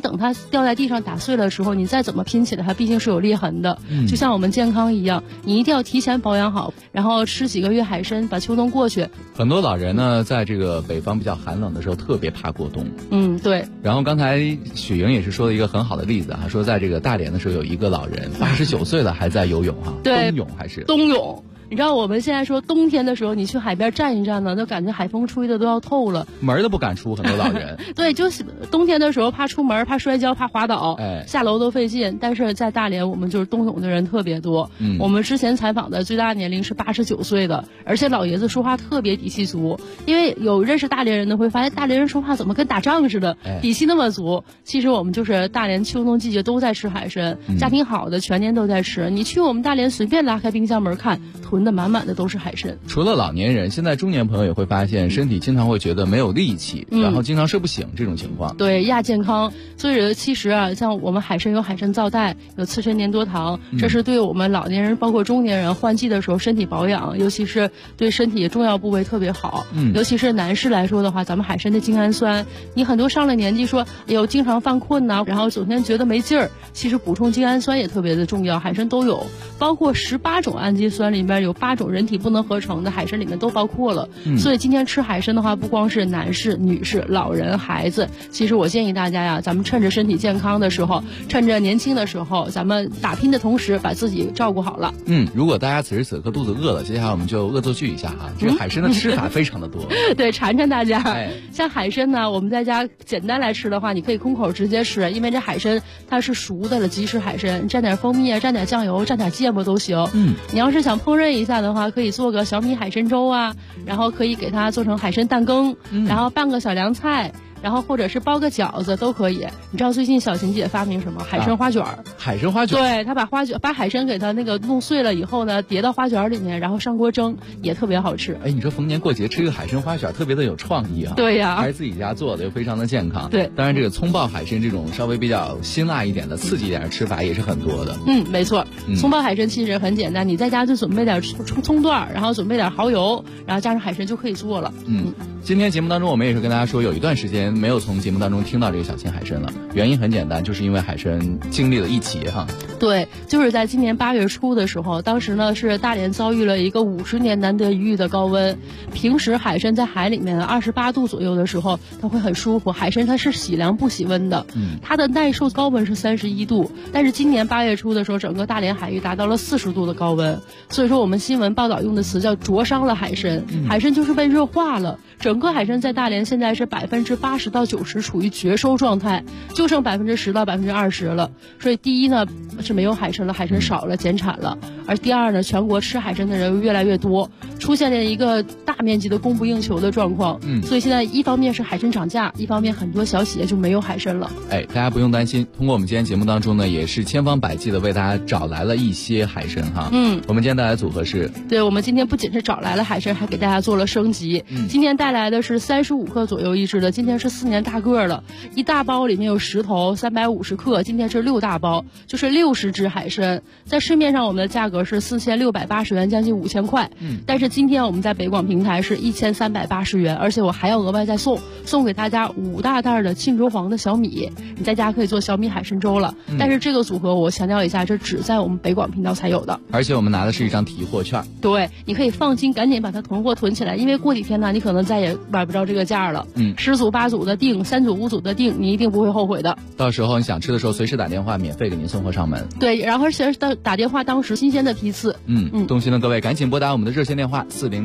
等它掉在地上打碎了的时候，你再怎么拼起来，它毕竟是有裂痕的。就像我们健康一样，你一定要提前保养好，然后吃几个月海参，把秋冬过去。 很多老人呢，在这个北方比较寒冷的时候，特别怕过冬。 对。 然后刚才雪莹也是说了一个很好的例子哈，说在这个大连的时候，有一个老人89岁了还在游泳哈， 对， 冬泳还是冬泳。你知道我们现在说冬天的时候，你去海边站一站呢，就感觉海风吹的都要透了， 门都不敢出，很多老人。 对，就是冬天的时候怕出门，怕摔跤，怕滑倒，下楼都费劲。但是在大连，我们就是冬泳的人特别多。我们之前采访的最大年龄是89岁的，而且老爷子说话特别底气足。因为有认识大连人的会发现，大连人说话怎么跟打仗似的，底气那么足。其实我们就是大连秋冬季节都在吃海参，家庭好的全年都在吃。你去我们大连随便拉开冰箱门看，囤的满满的都是海参。 除了老年人，现在中年朋友也会发现身体经常会觉得没有力气，然后经常睡不醒这种情况。 对，亚健康。所以其实啊，像我们海参有海参皂苷，有刺参粘多糖，这是对我们老年人包括中年人换季的时候身体保养，尤其是对身体重要部位特别好。尤其是男士来说的话，咱们海参的精氨酸，你很多上了年纪说哎呦经常犯困然后整天觉得没劲儿，其实补充精氨酸也特别的重要，海参都有，包括18种氨基酸里面有8种人体不能合成的，海参里面都包括了。所以今天吃海参的话，不光是男士、女士、老人、孩子，其实我建议大家呀，咱们趁着身体健康的时候，趁着年轻的时候，咱们打拼的同时把自己照顾好了。 如果大家此时此刻肚子饿了，接下来我们就恶作剧一下哈，这个海参的吃法非常的多。 对，馋馋大家。像海参呢，我们在家简单来吃的话，你可以空口直接吃，因为这海参它是熟的了，即食海参，蘸点蜂蜜啊，蘸点酱油，蘸点芥末都行。你要是想烹饪一下的话，可以做个小米海参粥啊，然后可以给它做成海参蛋羹，然后拌个小凉菜，然后或者是包个饺子都可以。你知道最近小琴姐发明什么？海参花卷。 海参花卷。 对，她把海参给它那个弄碎了以后呢，叠到花卷里面，然后上锅蒸，也特别好吃。 你说逢年过节吃个海参花卷特别的有创意啊。 对呀， 还是自己家做的，又非常的健康。 对， 当然这个葱爆海参这种稍微比较辛辣一点的、刺激一点的吃法也是很多的。 没错。葱爆海参其实很简单，你在家就准备点葱段，然后准备点蚝油，然后加上海参就可以做了。 今天节目当中我们也是跟大家说，有一段时间没有从节目当中听到这个小青海参了，原因很简单，就是因为海参经历了一劫哈。 对，就是在今年8月初的时候，当时呢是大连遭遇了一个50年难得一遇的高温。平时海参在海里面28度左右的时候，它会很舒服。海参它是喜凉不喜温的，它的耐受高温是31度，但是今年8月初的时候，整个大连海域达到了40度的高温。所以说我们新闻报道用的词叫灼伤了海参，海参就是被热化了。整个海参在大连现在是80%到90%处于绝收状态，就剩10%到20%了。所以第一呢是没有海参了，海参少了，减产了。而第二呢，全国吃海参的人越来越多，出现了一个大面积的供不应求的状况。所以现在一方面是海参涨价，一方面很多小企业就没有海参了。 大家不用担心，通过我们今天节目当中呢，也是千方百计的为大家找来了一些海参哈。我们今天带来的组合是， 对，我们今天不仅是找来了海参，还给大家做了升级。今天带来的是35克左右一只的，今天是4年大个了，一大包里面有10头，350克，今天是6大包，就是60只海参。在市面上我们的价格是4680元，将近5000块。但是今天我们在北广平台是1380元，而且我还要额外再送给大家5大袋的沁州黄的小米，你在家可以做小米海参粥了。但是这个组合我强调一下，这只在我们北广频道才有的， 而且我们拿的是一张提货券。 对，你可以放心，赶紧把它囤货囤起来，因为过几天呢，你可能再也买不着这个价了。10组8组的订，3组5组的订，你一定不会后悔的。 到时候你想吃的时候，随时打电话，免费给您送货上门。 对，然后而且打电话当时新鲜的批次。 动心的各位赶紧拨打我们的热线电话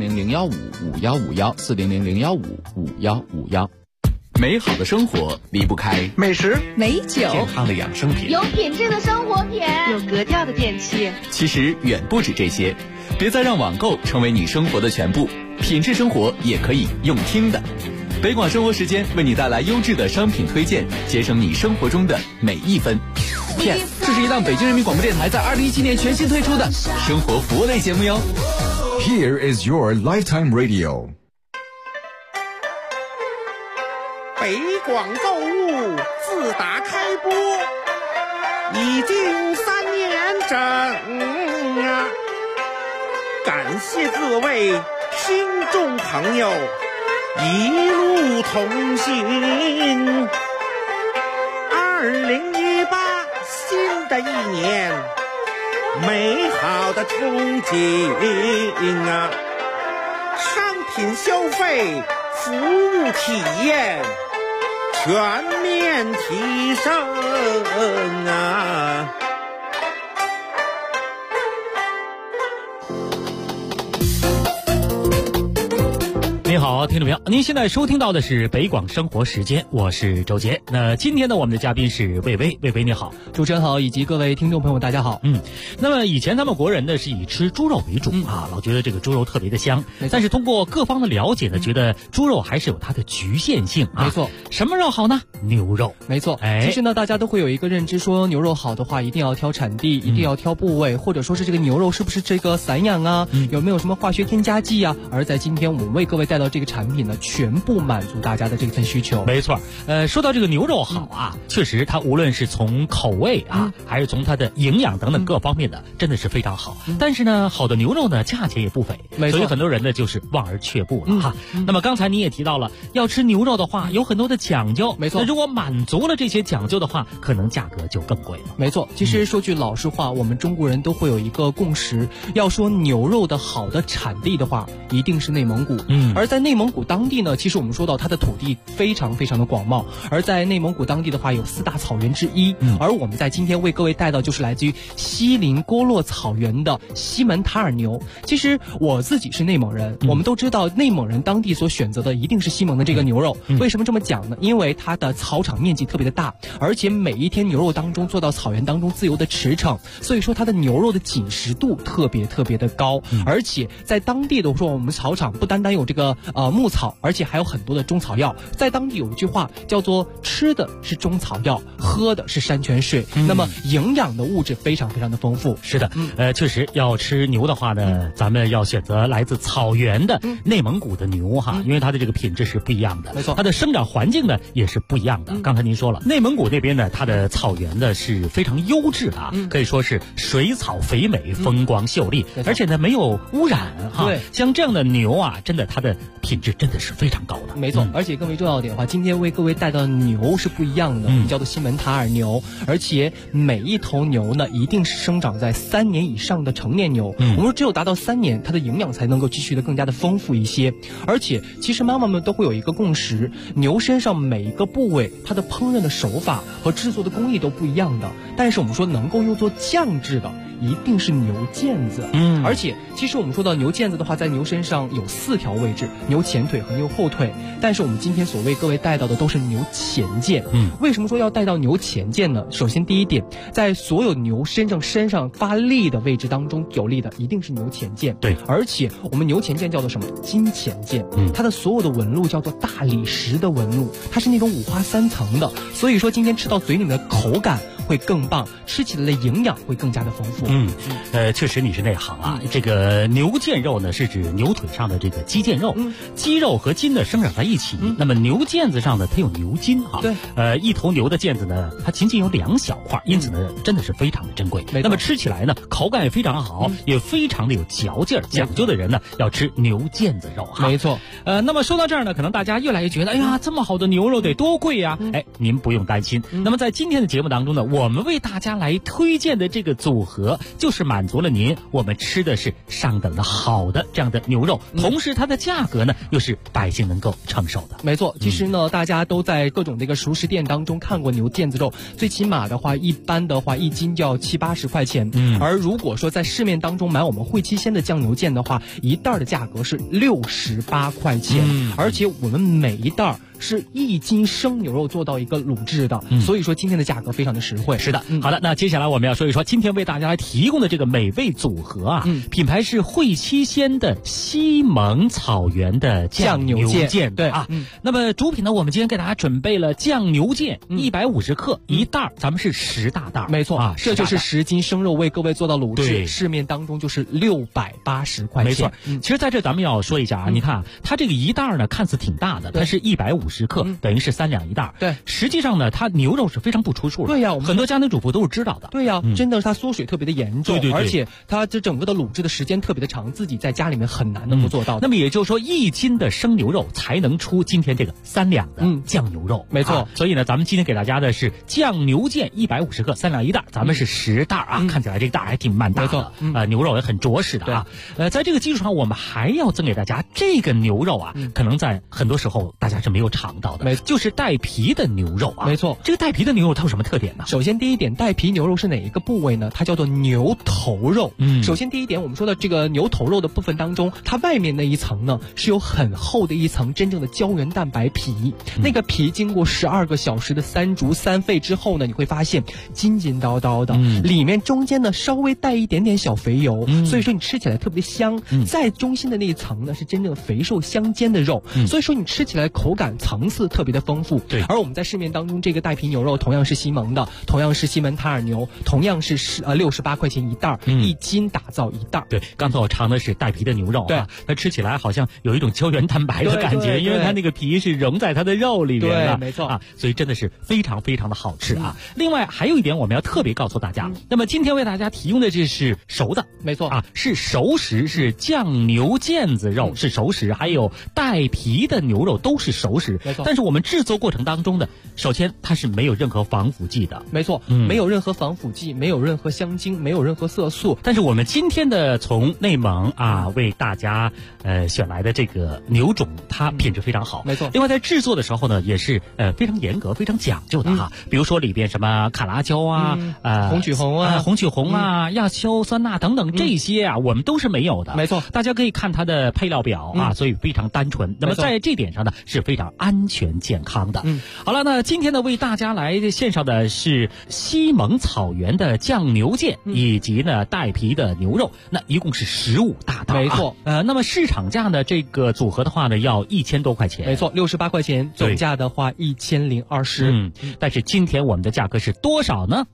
400-015-5151，400-015-5151。 美好的生活离不开美食、 美酒、 健康的养生品、 有品质的生活品、 有格调的电器。 其实远不止这些，别再让网购成为你生活的全部，品质生活也可以用听的。北广生活时间为你带来优质的商品推荐，节省你生活中的每一分。Yes， 这是一档北京人民广播电台在2017年全新推出的生活服务类节目哟。 Here is your lifetime radio。 北广购物自打开播已经3年整啊！感谢各位听众朋友一路同行。 2018新的一年，美好的憧憬啊！商品消费、服务体验全面提升啊！ 你好，听众朋友，您现在收听到的是北广生活时间，我是周杰。那今天呢，我们的嘉宾是魏巍，魏巍你好， 主持人好，以及各位听众朋友大家好。 那么以前咱们国人呢是以吃猪肉为主啊，老觉得这个猪肉特别的香，但是通过各方的了解呢，觉得猪肉还是有它的局限性啊。 没错， 什么肉好呢？牛肉。 没错，其实呢，大家都会有一个认知，说牛肉好的话，一定要挑产地，一定要挑部位，或者说是这个牛肉是不是这个散养啊，有没有什么化学添加剂啊？而在今天我们为各位带到这个产品呢，全部满足大家的这份需求。 没错，说到这个牛肉好啊，确实它无论是从口味啊，还是从它的营养等等各方面的，真的是非常好。但是呢，好的牛肉呢，价钱也不菲，所以很多人呢就是望而却步了哈。那么刚才你也提到了，要吃牛肉的话，有很多的讲究。 没错， 那如果满足了这些讲究的话，可能价格就更贵了。 没错，其实说句老实话，我们中国人都会有一个共识，要说牛肉的好的产地的话，一定是内蒙古。而在内蒙古当地呢，其实我们说到它的土地非常非常的广袤，而在内蒙古当地的话，有4大草原之一。而我们在今天为各位带到就是来自于锡林郭勒草原的西门塔尔牛。其实我自己是内蒙人，我们都知道内蒙人当地所选择的一定是西蒙的这个牛肉。为什么这么讲呢？因为它的草场面积特别的大，而且每一天牛肉当中做到草原当中自由的驰骋，所以说它的牛肉的紧实度特别特别的高。而且在当地的说，我们草场不单单有这个牧草，而且还有很多的中草药。在当地有一句话叫做吃的是中草药，喝的是山泉水。那么营养的物质非常非常的丰富。 是的，确实要吃牛的话呢，咱们要选择来自草原的内蒙古的牛哈，因为它的这个品质是不一样的。 没错， 它的生长环境呢也是不一样的。刚才您说了，内蒙古那边呢，它的草原呢是非常优质的啊，可以说是水草肥美，风光秀丽，而且呢没有污染哈。 对， 像这样的牛啊，真的它的品质真的是非常高的。 没错，而且更为重要一点的话，今天为各位带到的牛是不一样的，叫做西门塔尔牛，而且每一头牛呢，一定是生长在3年以上的成年牛。我们说只有达到3年，它的营养才能够继续的更加的丰富一些。而且其实妈妈们都会有一个共识，牛身上每一个部位，它的烹饪的手法和制作的工艺都不一样的，但是我们说能够用作酱制的，一定是牛腱子。而且其实我们说到牛腱子的话，在牛身上有4条位置，牛前腿和牛后腿，但是我们今天所为各位带到的都是牛前腱。为什么说要带到牛前腱呢？首先第一点，在所有牛身上发力的位置当中，有力的一定是牛前腱。 对， 而且我们牛前腱叫做什么？金前腱。它的所有的纹路叫做大理石的纹路，它是那种5花3层的，所以说今天吃到嘴里面的口感会更棒，吃起来的营养会更加的丰富。 确实你是内行啊。这个牛腱肉呢，是指牛腿上的这个肌腱肉，肌肉和筋呢生长在一起。那么牛腱子上呢，它有牛筋哈。 对， 一头牛的腱子呢，它仅仅有2小块，因此呢，真的是非常的珍贵。那么吃起来呢，口感也非常好，也非常的有嚼劲儿。讲究的人呢，要吃牛腱子肉哈。 没错。 那么说到这儿呢，可能大家越来越觉得，哎呀，这么好的牛肉得多贵呀？您不用担心。那么在今天的节目当中呢，我们为大家来推荐的这个组合，就是满足了您我们吃的是上等的好的这样的牛肉，同时它的价格呢又是百姓能够承受的。 没错，其实呢，大家都在各种这个熟食店当中看过牛腱子肉，最起码的话，一般的话1斤就要70-80块钱。而如果说在市面当中买我们汇七鲜的酱牛腱的话，一袋的价格是68块钱。而且我们每一袋是1斤生牛肉做到一个卤制的，所以说今天的价格非常的实惠。 是的，好的，那接下来我们要说一说今天为大家来提供的这个美味组合啊，品牌是汇七鲜的西蒙草原的酱牛腱。 对啊，那么主品呢，我们今天给大家准备了酱牛腱150克一袋，咱们是10大袋。 没错啊， 这就是10斤生肉为各位做到卤制，市面当中就是680块钱。 没错，其实在这咱们要说一下啊，你看它这个一袋呢看似挺大的，它是150 150克，等于是3两一袋。 对， 实际上呢，它牛肉是非常不出数的。 对呀， 很多家庭主妇都是知道的。 对呀，真的是它缩水特别的严重， 对， 而且它这整个的卤制的时间特别的长，自己在家里面很难能够做到的。 那么也就是说，1斤的生牛肉才能出今天这个3两的酱牛肉。 没错。 所以呢，咱们今天给大家的是酱牛腱150克，3两一袋，咱们是10袋啊。看起来这个袋还挺蛮大的，牛肉也很着实的啊。在这个基础上，我们还要赠给大家这个牛肉啊，可能在很多时候大家是没有尝到的，就是带皮的牛肉啊。 没错， 这个带皮的牛肉它有什么特点呢？ 首先第一点，带皮牛肉是哪一个部位呢？它叫做牛头肉。首先第一点，我们说的这个牛头肉的部分当中，它外面那一层呢是有很厚的一层真正的胶原蛋白皮，那个皮经过12个小时的3煮3沸之后呢，你会发现筋筋道道的，里面中间呢稍微带一点点小肥油，所以说你吃起来特别香。在中心的那一层呢是真正肥瘦相间的肉，所以说你吃起来口感层次特别的丰富。 对， 而我们在市面当中这个带皮牛肉同样是西蒙的，同样是西门塔尔牛，同样是68块钱一袋，1斤打造一袋。 对，刚才我尝的是带皮的牛肉啊，它吃起来好像有一种胶原蛋白的感觉，因为它那个皮是融在它的肉里面了， 没错啊，所以真的是非常非常的好吃啊。另外还有一点我们要特别告诉大家，那么今天为大家提供的这是熟的， 没错啊，是熟食，是酱牛腱子肉是熟食，还有带皮的牛肉都是熟食， 没错。 但是我们制作过程当中的，首先它是没有任何防腐剂的， 没错，没有任何防腐剂，没有任何香精，没有任何色素。 但是我们今天的从内蒙啊为大家选来的这个牛种，它品质非常好， 没错。 另外在制作的时候呢，也是非常严格、非常讲究的哈。比如说里边什么卡拉椒啊、 红曲红啊、 红曲红啊、亚硝酸钠等等这些啊，我们都是没有的。 没错， 大家可以看它的配料表啊，所以非常单纯。那么在这点上呢，是非常安全健康的。好了，那今天呢为大家来献上的是西蒙草原的酱牛腱，以及呢带皮的牛肉，那一共是15大袋， 没错。 那么市场价呢这个组合的话呢要1000多块钱， 没错，68块钱，总价的话1020。 但是今天我们的价格是多少呢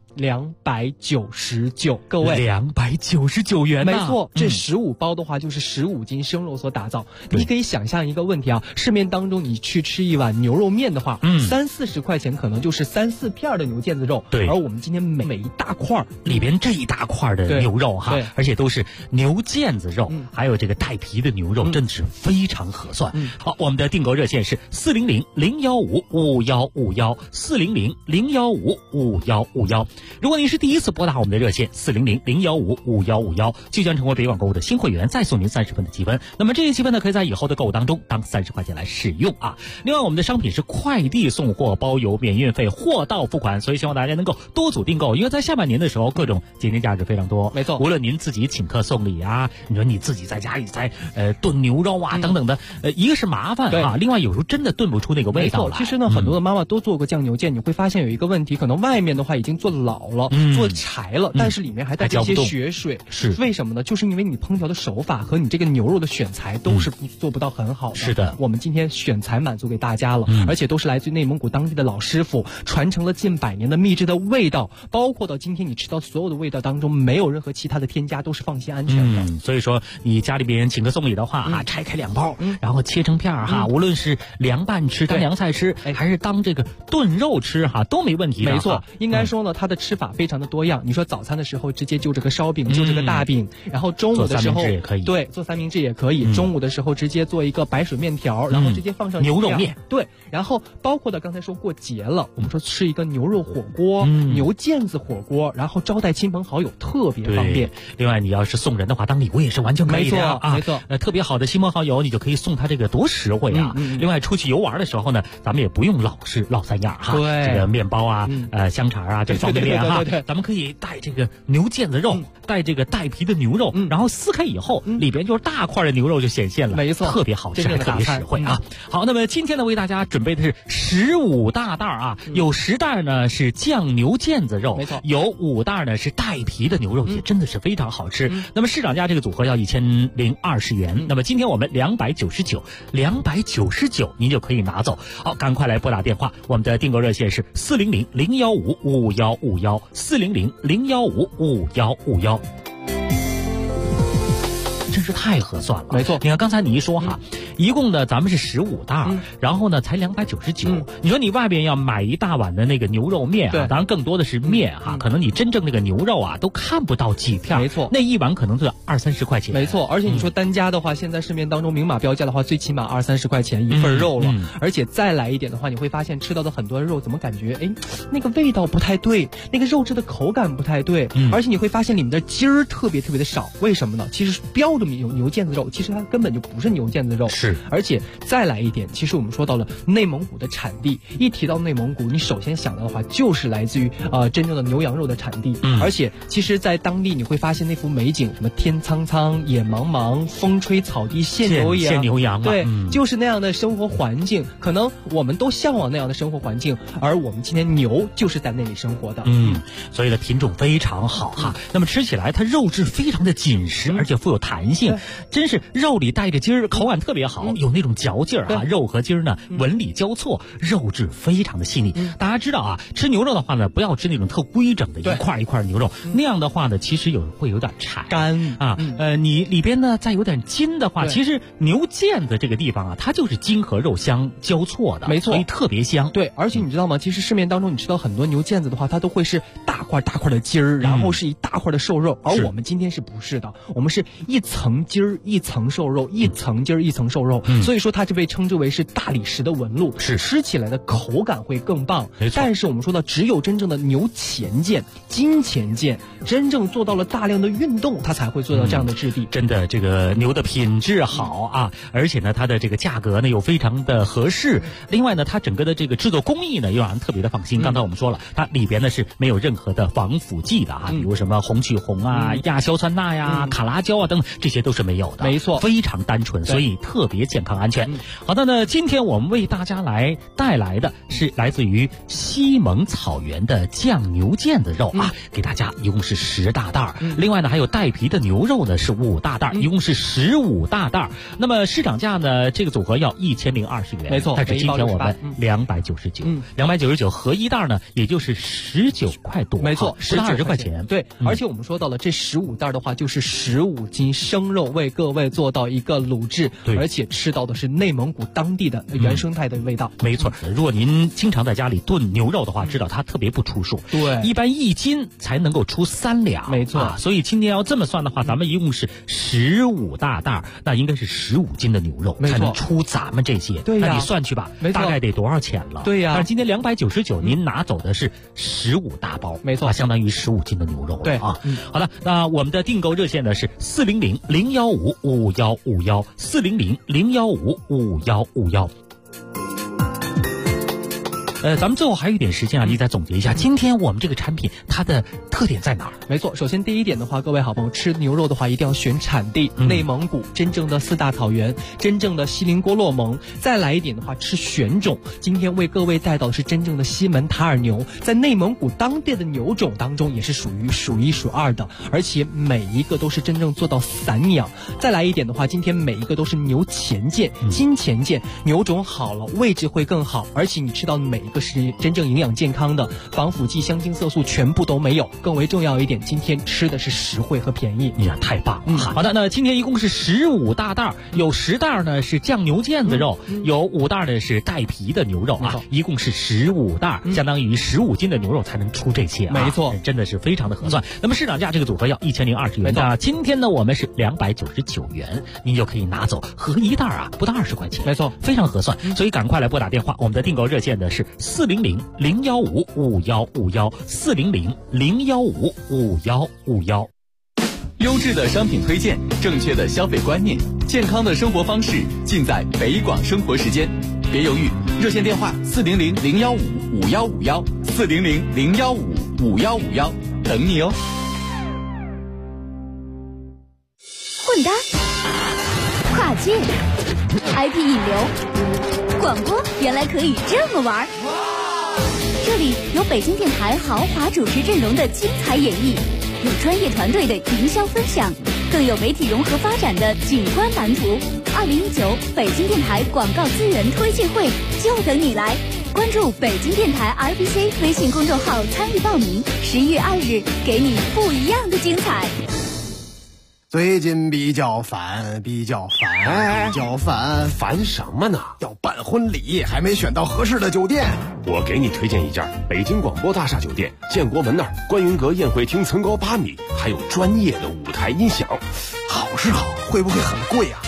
？299，各位 ，299元， 没错，这15包的话就是15斤生肉所打造。你可以想象一个问题啊，市面当中你去吃一碗牛肉面的话，30-40块钱可能就是3-4片的牛腱子肉， 对。 而我们今天每一大块里边这一大块的牛肉哈，而且都是牛腱子肉，还有这个带皮的牛肉，真的是非常合算。好，我们的订购热线是400-015-5151，400-015-5151。如果您是第一次拨打我们的热线400-015-5151，即将成为北广购物的新会员，再送您30分的积分。那么这些积分呢，可以在以后的购物当中当30块钱来使用啊。另外，我们的商品是快递送货，包邮免运费，货到付款，所以希望大家能够多组订购，因为在下半年的时候，各种节日价值非常多。 没错， 无论您自己请客送礼啊，你说你自己在家里在炖牛肉啊等等的，一个是麻烦啊，另外有时候真的炖不出那个味道来。 其实呢，很多的妈妈都做过酱牛腱，你会发现有一个问题，可能外面的话已经做老了，做柴了，但是里面还带着一些血水， 是为什么呢？就是因为你烹调的手法和你这个牛肉的选材都是做不到很好的。 是的， 我们今天选材满足给大家了，而且都是来自于内蒙古当地的老师傅，传承了近100年的秘制的味道，包括到今天你吃到所有的味道当中，没有任何其他的添加，都是放心安全的。 所以说你家里边请客送礼的话啊，拆开2包，然后切成片哈，无论是凉拌吃、当凉菜吃，还是当这个炖肉吃哈，都没问题的。 没错，应该说呢，它的吃法非常的多样。你说早餐的时候直接就这个烧饼，就这个大饼，然后中午的时候对，做三明治也可以。中午的时候直接做一个白水面条，然后直接放上牛肉面， 对，然后包括的刚才说过节了，我们说吃一个牛肉火锅、牛腱子火锅，然后招待亲朋好友特别方便。 另外，你要是送人的话，当礼物也是完全可以的啊。 没错， 特别好的亲朋好友，你就可以送他这个多实惠啊。另外，出去游玩的时候呢，咱们也不用老三样哈，这个面包啊、香肠啊，这方便面哈，咱们可以带这个牛腱子肉，带这个带皮的牛肉，然后撕开以后，里边就是大块的牛肉就显现了， 没错， 特别好吃，还特别实惠啊。好，那么今天呢，为大家准备的是15大袋啊，有10袋呢是酱牛腱子肉， 没错， 有5袋呢是带皮的牛肉，也真的是非常好吃。那么市场价这个组合要1020元，那么今天我们299，您就可以拿走。好，赶快来拨打电话，我们的订购热线是400-015-5151，400-015-5151。真是太合算了， 没错。 你看刚才你一说哈， 一共呢咱们是15袋，然后呢才299。你说你外边要买一大碗的那个牛肉面啊，当然更多的是面哈，可能你真正那个牛肉啊都看不到几片， 没错， 那一碗可能就要20-30块钱。 没错，而且你说单价的话，现在市面当中明码标价的话，最起码20-30块钱一份肉了。而且再来一点的话，你会发现吃到的很多肉怎么感觉那个味道不太对，那个肉质的口感不太对，而且你会发现里面的筋儿特别的少。为什么呢？其实标着牛腱子肉，其实它根本就不是牛腱子肉。 是， 而且再来一点，其实我们说到了内蒙古的产地，一提到内蒙古，你首先想到的话就是来自于真正的牛羊肉的产地。而且其实在当地你会发现那幅美景，什么天苍苍野茫茫，风吹草低见牛羊，对，就是那样的生活环境。可能我们都向往那样的生活环境，而我们今天牛就是在那里生活的。 所以呢品种非常好哈。那么吃起来它肉质非常的紧实，而且富有弹性，真是肉里带着筋儿，口感特别好，有那种嚼劲儿啊。肉和筋儿呢纹理交错，肉质非常的细腻。大家知道啊，吃牛肉的话呢，不要吃那种特规整的一块一块牛肉，那样的话呢，其实会有点柴干啊。你里边呢再有点筋的话，其实牛腱子这个地方啊，它就是筋和肉相交错的， 没错， 所以特别香。 对，而且你知道吗？其实市面当中你吃到很多牛腱子的话，它都会是大块的筋儿，然后是一大块的瘦肉，而我们今天是不是的？我们是一层筋儿一层瘦肉，一层筋儿一层瘦肉，所以说它就被称之为是大理石的纹路， 是吃起来的口感会更棒。但是我们说到，只有真正的牛前腱、筋前腱，真正做到了大量的运动，它才会做到这样的质地。 真的，这个牛的品质好啊，而且呢，它的这个价格呢又非常的合适。另外呢，它整个的这个制作工艺呢又让人特别的放心。刚才我们说了，它里边呢是没有任何的防腐剂的啊，比如什么红曲红啊、亚硝酸钠呀、卡拉胶啊等等，这些都是没有的。 没错， 非常单纯，所以特别健康安全。好的呢，今天我们为大家来带来的是来自于西蒙草原的酱牛腱子肉啊，给大家一共是10大袋。另外呢，还有带皮的牛肉呢是5大袋，一共是15大袋。那么市场价呢，这个组合要1020元， 没错。 但是今天我们299，299合一袋呢，也就是19块多， 没错 ，10-20块钱。 对，而且我们说到了这15袋的话，就是15斤生肉，为各位做到一个卤制，而且吃到的是内蒙古当地的原生态的味道。 没错，如果您经常在家里炖牛肉的话，知道它特别不出数。 对， 一般1斤才能够出3两。 没错， 所以今天要这么算的话，咱们一共是15大袋，那应该是15斤的牛肉才能出咱们这些。 对呀， 那你算去吧，大概得多少钱了？ 对呀， 但是今天299，您拿走的是15大包， 没错， 相当于15斤的牛肉了。 对啊，好的，那我们的订购热线呢是400-015-5151，400-015-5151。咱们最后还有一点时间啊，你再总结一下今天我们这个产品它的特点在哪儿？ 没错，首先第一点的话，各位好朋友吃牛肉的话，一定要选产地，内蒙古真正的4大草原，真正的锡林郭勒盟。再来一点的话，吃选种。今天为各位带到的是真正的西门塔尔牛，在内蒙古当地的牛种当中也是属于数1数2的，而且每一个都是真正做到散养。再来一点的话，今天每一个都是牛前腱、筋前腱，牛种好了，位置会更好，而且你吃到的每一个是真正营养健康的，防腐剂、香精、色素全部都没有。更为重要一点，今天吃的是实惠和便宜。 呀，太棒了！好的，那今天一共是15大袋，有10袋呢是酱牛腱子肉，有5袋呢是带皮的牛肉啊，一共是15袋，相当于15斤的牛肉才能出这些啊。 没错， 真的是非常的合算。那么市场价这个组合要1020元，那今天呢我们是299元，您就可以拿走合一袋啊，不到20块钱。 没错， 非常合算。所以赶快来拨打电话，我们的订购热线呢是400-015-5151，400-015-5151。 优质的商品推荐，正确的消费观念，健康的生活方式，尽在北广生活时间。别犹豫，热线电话400-015-5151，400-015-5151，等你哦。 混搭、跨界、IP 引流、广播，原来可以这么玩。这里有北京电台豪华主持阵容的精彩演绎，有专业团队的营销分享，更有媒体融合发展的景观蓝图。2019北京电台广告资源推介会就等你来，关注北京电台 RBC 微信公众号参与报名，11月2日给你不一样的精彩。 最近比较烦， 烦什么呢？ 要办婚礼，还没选到合适的酒店。 我给你推荐一家北京广播大厦酒店，建国门那儿观云阁宴会厅层高8米，还有专业的舞台音响。 好是好，会不会很贵啊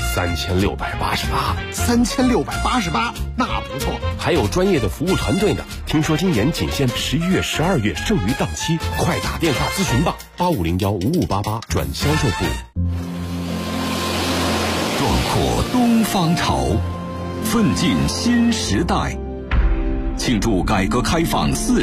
？3688，那不错。 还有专业的服务团队呢。听说今年仅限11月、12月剩余档期，快打电话咨询吧，85015588转销售部。 壮阔东方潮，奋进新时代，庆祝改革开放40